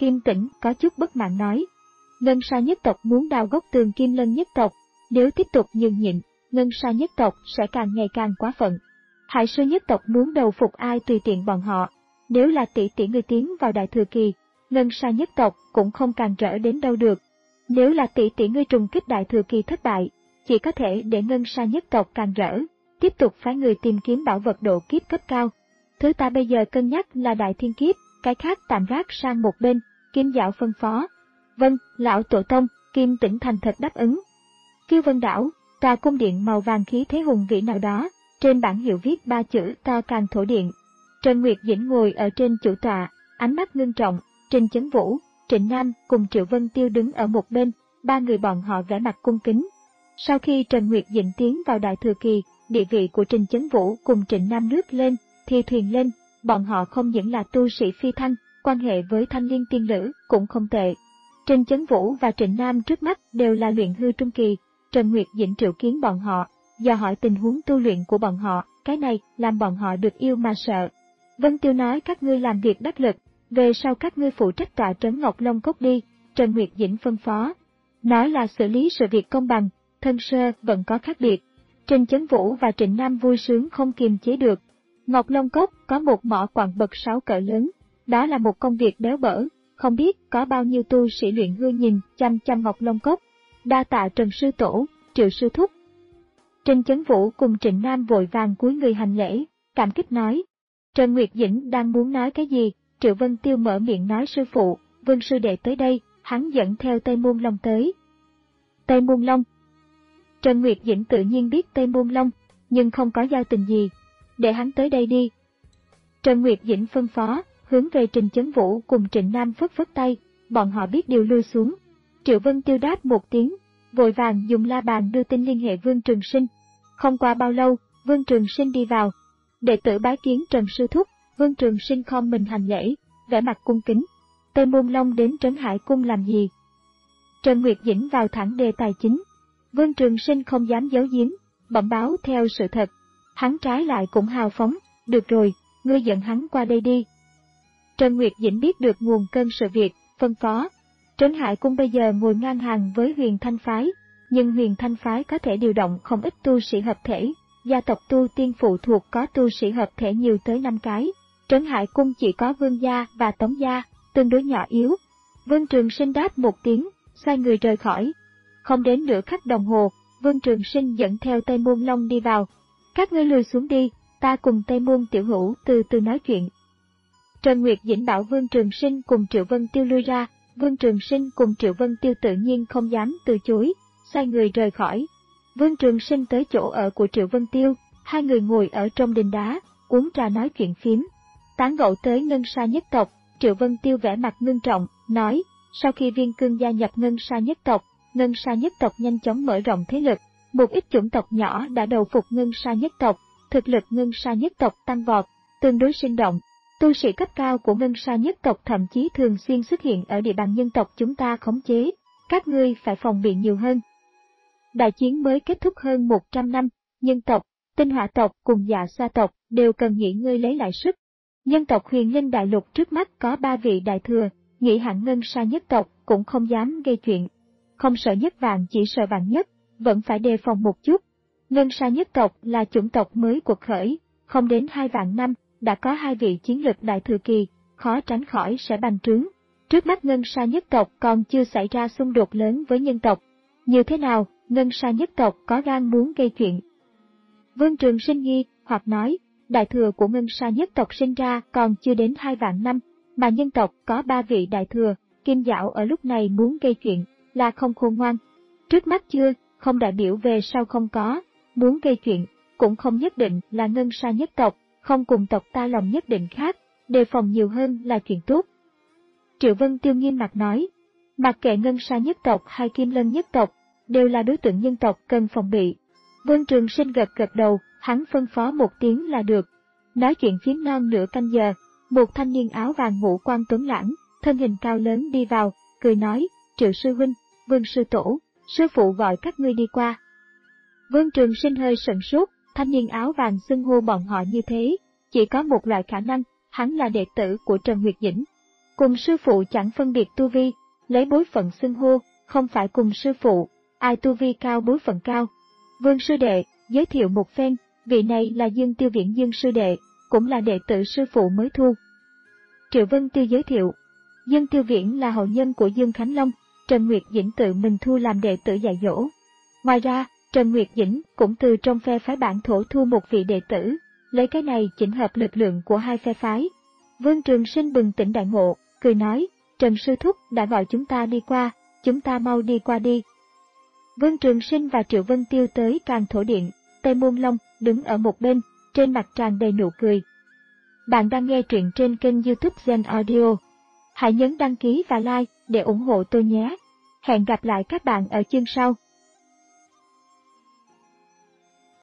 Kim Tĩnh có chút bất mãn nói. Ngân Sa nhất tộc muốn đào gốc tường Kim Lân nhất tộc, nếu tiếp tục nhường nhịn, Ngân Sa nhất tộc sẽ càng ngày càng quá phận. Hải Sư nhất tộc muốn đầu phục ai tùy tiện bọn họ, nếu là tỷ tỷ ngươi tiến vào Đại Thừa Kỳ, Ngân Sa nhất tộc cũng không càng rỡ đến đâu được. Nếu là tỷ tỷ ngươi trùng kích Đại Thừa Kỳ thất bại, chỉ có thể để Ngân Sa nhất tộc càng rỡ, tiếp tục phái người tìm kiếm bảo vật độ kiếp cấp cao. Thứ ta bây giờ cân nhắc là Đại Thiên Kiếp, cái khác tạm gác sang một bên, Kim Dạo phân phó. Vâng, lão tổ tông, Kim Tĩnh thành thật đáp ứng. Kiêu Vân đảo, tòa cung điện màu vàng khí thế hùng vĩ nào đó, trên bảng hiệu viết ba chữ To Càng Thổ Điện. Trần Nguyệt Dĩnh ngồi ở trên chủ tọa, ánh mắt ngưng trọng, Trình Chấn Vũ, Trịnh Nam cùng Triệu Vân Tiêu đứng ở một bên, ba người bọn họ vẻ mặt cung kính. Sau khi Trần Nguyệt Dĩnh tiến vào Đại Thừa Kỳ, địa vị của Trình Chấn Vũ cùng Trịnh Nam nước lên, thì thuyền lên, bọn họ không những là tu sĩ phi thăng, quan hệ với Thanh Liên tiên nữ cũng không tệ. Trình Chấn Vũ và Trịnh Nam trước mắt đều là luyện hư trung kỳ, Trần Nguyệt Dĩnh triệu kiến bọn họ, do hỏi tình huống tu luyện của bọn họ, cái này làm bọn họ được yêu mà sợ. Vân Tiêu nói các ngươi làm việc đắc lực, về sau các ngươi phụ trách tọa trấn Ngọc Long Cốc đi, Trần Nguyệt Dĩnh phân phó. Nói là xử lý sự việc công bằng, thân sơ vẫn có khác biệt. Trình Chấn Vũ và Trịnh Nam vui sướng không kiềm chế được. Ngọc Long Cốc có một mỏ quặng bậc sáu cỡ lớn, đó là một công việc béo bở, không biết có bao nhiêu tu sĩ luyện hư nhìn chăm chăm Ngọc Long Cốc. Đa tạ Trần Sư Tổ, Triệu Sư Thúc. Trình Chấn Vũ cùng Trịnh Nam vội vàng cúi người hành lễ, cảm kích nói. Trần Nguyệt Dĩnh đang muốn nói cái gì, Triệu Vân Tiêu mở miệng nói sư phụ, Vương sư đệ tới đây, hắn dẫn theo Tây Môn Long tới. Tây Môn Long. Trần Nguyệt Dĩnh tự nhiên biết Tây Môn Long, nhưng không có giao tình gì. Để hắn tới đây đi. Trần Nguyệt Dĩnh phân phó, hướng về Trình Chấn Vũ cùng Trịnh Nam phất phất tay, bọn họ biết điều lui xuống. Triệu Vân Tiêu đáp một tiếng, vội vàng dùng la bàn đưa tin liên hệ Vương Trường Sinh. Không qua bao lâu, Vương Trường Sinh đi vào. Đệ tử bái kiến Trần Sư Thúc, Vương Trường Sinh khom mình hành lễ, vẻ mặt cung kính. Tây Môn Long đến Trấn Hải Cung làm gì? Trần Nguyệt Dĩnh vào thẳng đề tài chính. Vương Trường Sinh không dám giấu giếm, bẩm báo theo sự thật. Hắn trái lại cũng hào phóng, được rồi, ngươi dẫn hắn qua đây đi. Trần Nguyệt Dĩnh biết được nguồn cơn sự việc, phân phó. Trấn Hải Cung bây giờ ngồi ngang hàng với Huyền Thanh Phái, nhưng Huyền Thanh Phái có thể điều động không ít tu sĩ hợp thể, gia tộc tu tiên phụ thuộc có tu sĩ hợp thể nhiều tới năm cái. Trấn Hải Cung chỉ có Vương gia và Tống gia, tương đối nhỏ yếu. Vương Trường Sinh đáp một tiếng, xoay người rời khỏi. Không đến nửa khắc đồng hồ, Vương Trường Sinh dẫn theo Tây Môn Long đi vào. Các ngươi lùi xuống đi, ta cùng Tây Môn Tiểu Hữu từ từ nói chuyện. Trần Nguyệt Dĩnh bảo Vương Trường Sinh cùng Triệu Vân Tiêu lui ra, Vương Trường Sinh cùng Triệu Vân Tiêu tự nhiên không dám từ chối, xoay người rời khỏi. Vương Trường Sinh tới chỗ ở của Triệu Vân Tiêu, hai người ngồi ở trong đình đá, uống trà nói chuyện phím. Tán gẫu tới Ngân Sa nhất tộc, Triệu Vân Tiêu vẻ mặt ngưng trọng, nói, sau khi Viên Cương gia nhập Ngân Sa nhất tộc, Ngân Sa nhất tộc nhanh chóng mở rộng thế lực, một ít chủng tộc nhỏ đã đầu phục Ngân Sa nhất tộc, thực lực Ngân Sa nhất tộc tăng vọt, tương đối sinh động. Tu sĩ cấp cao của Ngân Sa nhất tộc thậm chí thường xuyên xuất hiện ở địa bàn nhân tộc chúng ta khống chế, các ngươi phải phòng bị nhiều hơn. Đại chiến mới kết thúc hơn một trăm năm, nhân tộc, Tinh Hỏa tộc cùng Dạ Sa tộc đều cần nghỉ ngơi lấy lại sức. Nhân tộc Huyền Linh Đại Lục trước mắt có ba vị đại thừa, nghĩ hẳn Ngân Sa nhất tộc cũng không dám gây chuyện. Không sợ nhất vạn chỉ sợ vạn nhất, vẫn phải đề phòng một chút. Ngân Sa nhất tộc là chủng tộc mới cuộc khởi, không đến hai vạn năm, đã có hai vị chiến lực đại thừa kỳ, khó tránh khỏi sẽ bành trướng. Trước mắt Ngân Sa nhất tộc còn chưa xảy ra xung đột lớn với nhân tộc. Như thế nào, Ngân Sa nhất tộc có gan muốn gây chuyện? Vương Trường Sinh nghi, hoặc nói, đại thừa của Ngân Sa nhất tộc sinh ra còn chưa đến hai vạn năm, mà nhân tộc có ba vị đại thừa, Kim Dạo ở lúc này muốn gây chuyện, là không khôn ngoan. Trước mắt chưa, không đại biểu về sau không có, muốn gây chuyện, cũng không nhất định là Ngân Sa nhất tộc, không cùng tộc ta lòng nhất định khác, đề phòng nhiều hơn là chuyện tốt. Triệu Vân Tiêu nghiêm mặt nói, mặc kệ Ngân Sa nhất tộc hay Kim Lân nhất tộc, đều là đối tượng nhân tộc cần phòng bị. Vương Trường Sinh gật gật đầu, hắn phân phó một tiếng là được. Nói chuyện phím non nửa canh giờ, một thanh niên áo vàng ngũ quan tuấn lãng, thân hình cao lớn đi vào, cười nói, Triệu sư huynh, Vương sư tổ, sư phụ gọi các ngươi đi qua. Vương Trường Sinh hơi sửng sốt, thanh niên áo vàng xưng hô bọn họ như thế, chỉ có một loại khả năng, hắn là đệ tử của Trần Nguyệt Dĩnh. Cùng sư phụ chẳng phân biệt tu vi, lấy bối phận xưng hô, không phải cùng sư phụ, ai tu vi cao bối phận cao. Vương sư đệ, giới thiệu một phen, vị này là Dương Tiêu Viễn Dương sư đệ, cũng là đệ tử sư phụ mới thu. Triệu Vân Tiêu giới thiệu, Dương Tiêu Viễn là hậu nhân của Dương Khánh Long, Trần Nguyệt Dĩnh tự mình thu làm đệ tử dạy dỗ. Ngoài ra, Trần Nguyệt Dĩnh cũng từ trong phe phái Bản Thổ thu một vị đệ tử, lấy cái này chỉnh hợp lực lượng của hai phe phái. Vương Trường Sinh bừng tỉnh đại ngộ, cười nói, Trần Sư Thúc đã gọi chúng ta đi qua, chúng ta mau đi qua đi. Vương Trường Sinh và Triệu Vân Tiêu tới Càn Thổ Điện, Tây Môn Long đứng ở một bên, trên mặt tràn đầy nụ cười. Bạn đang nghe truyện trên kênh YouTube Gen Audio. Hãy nhấn đăng ký và like để ủng hộ tôi nhé. Hẹn gặp lại các bạn ở chương sau.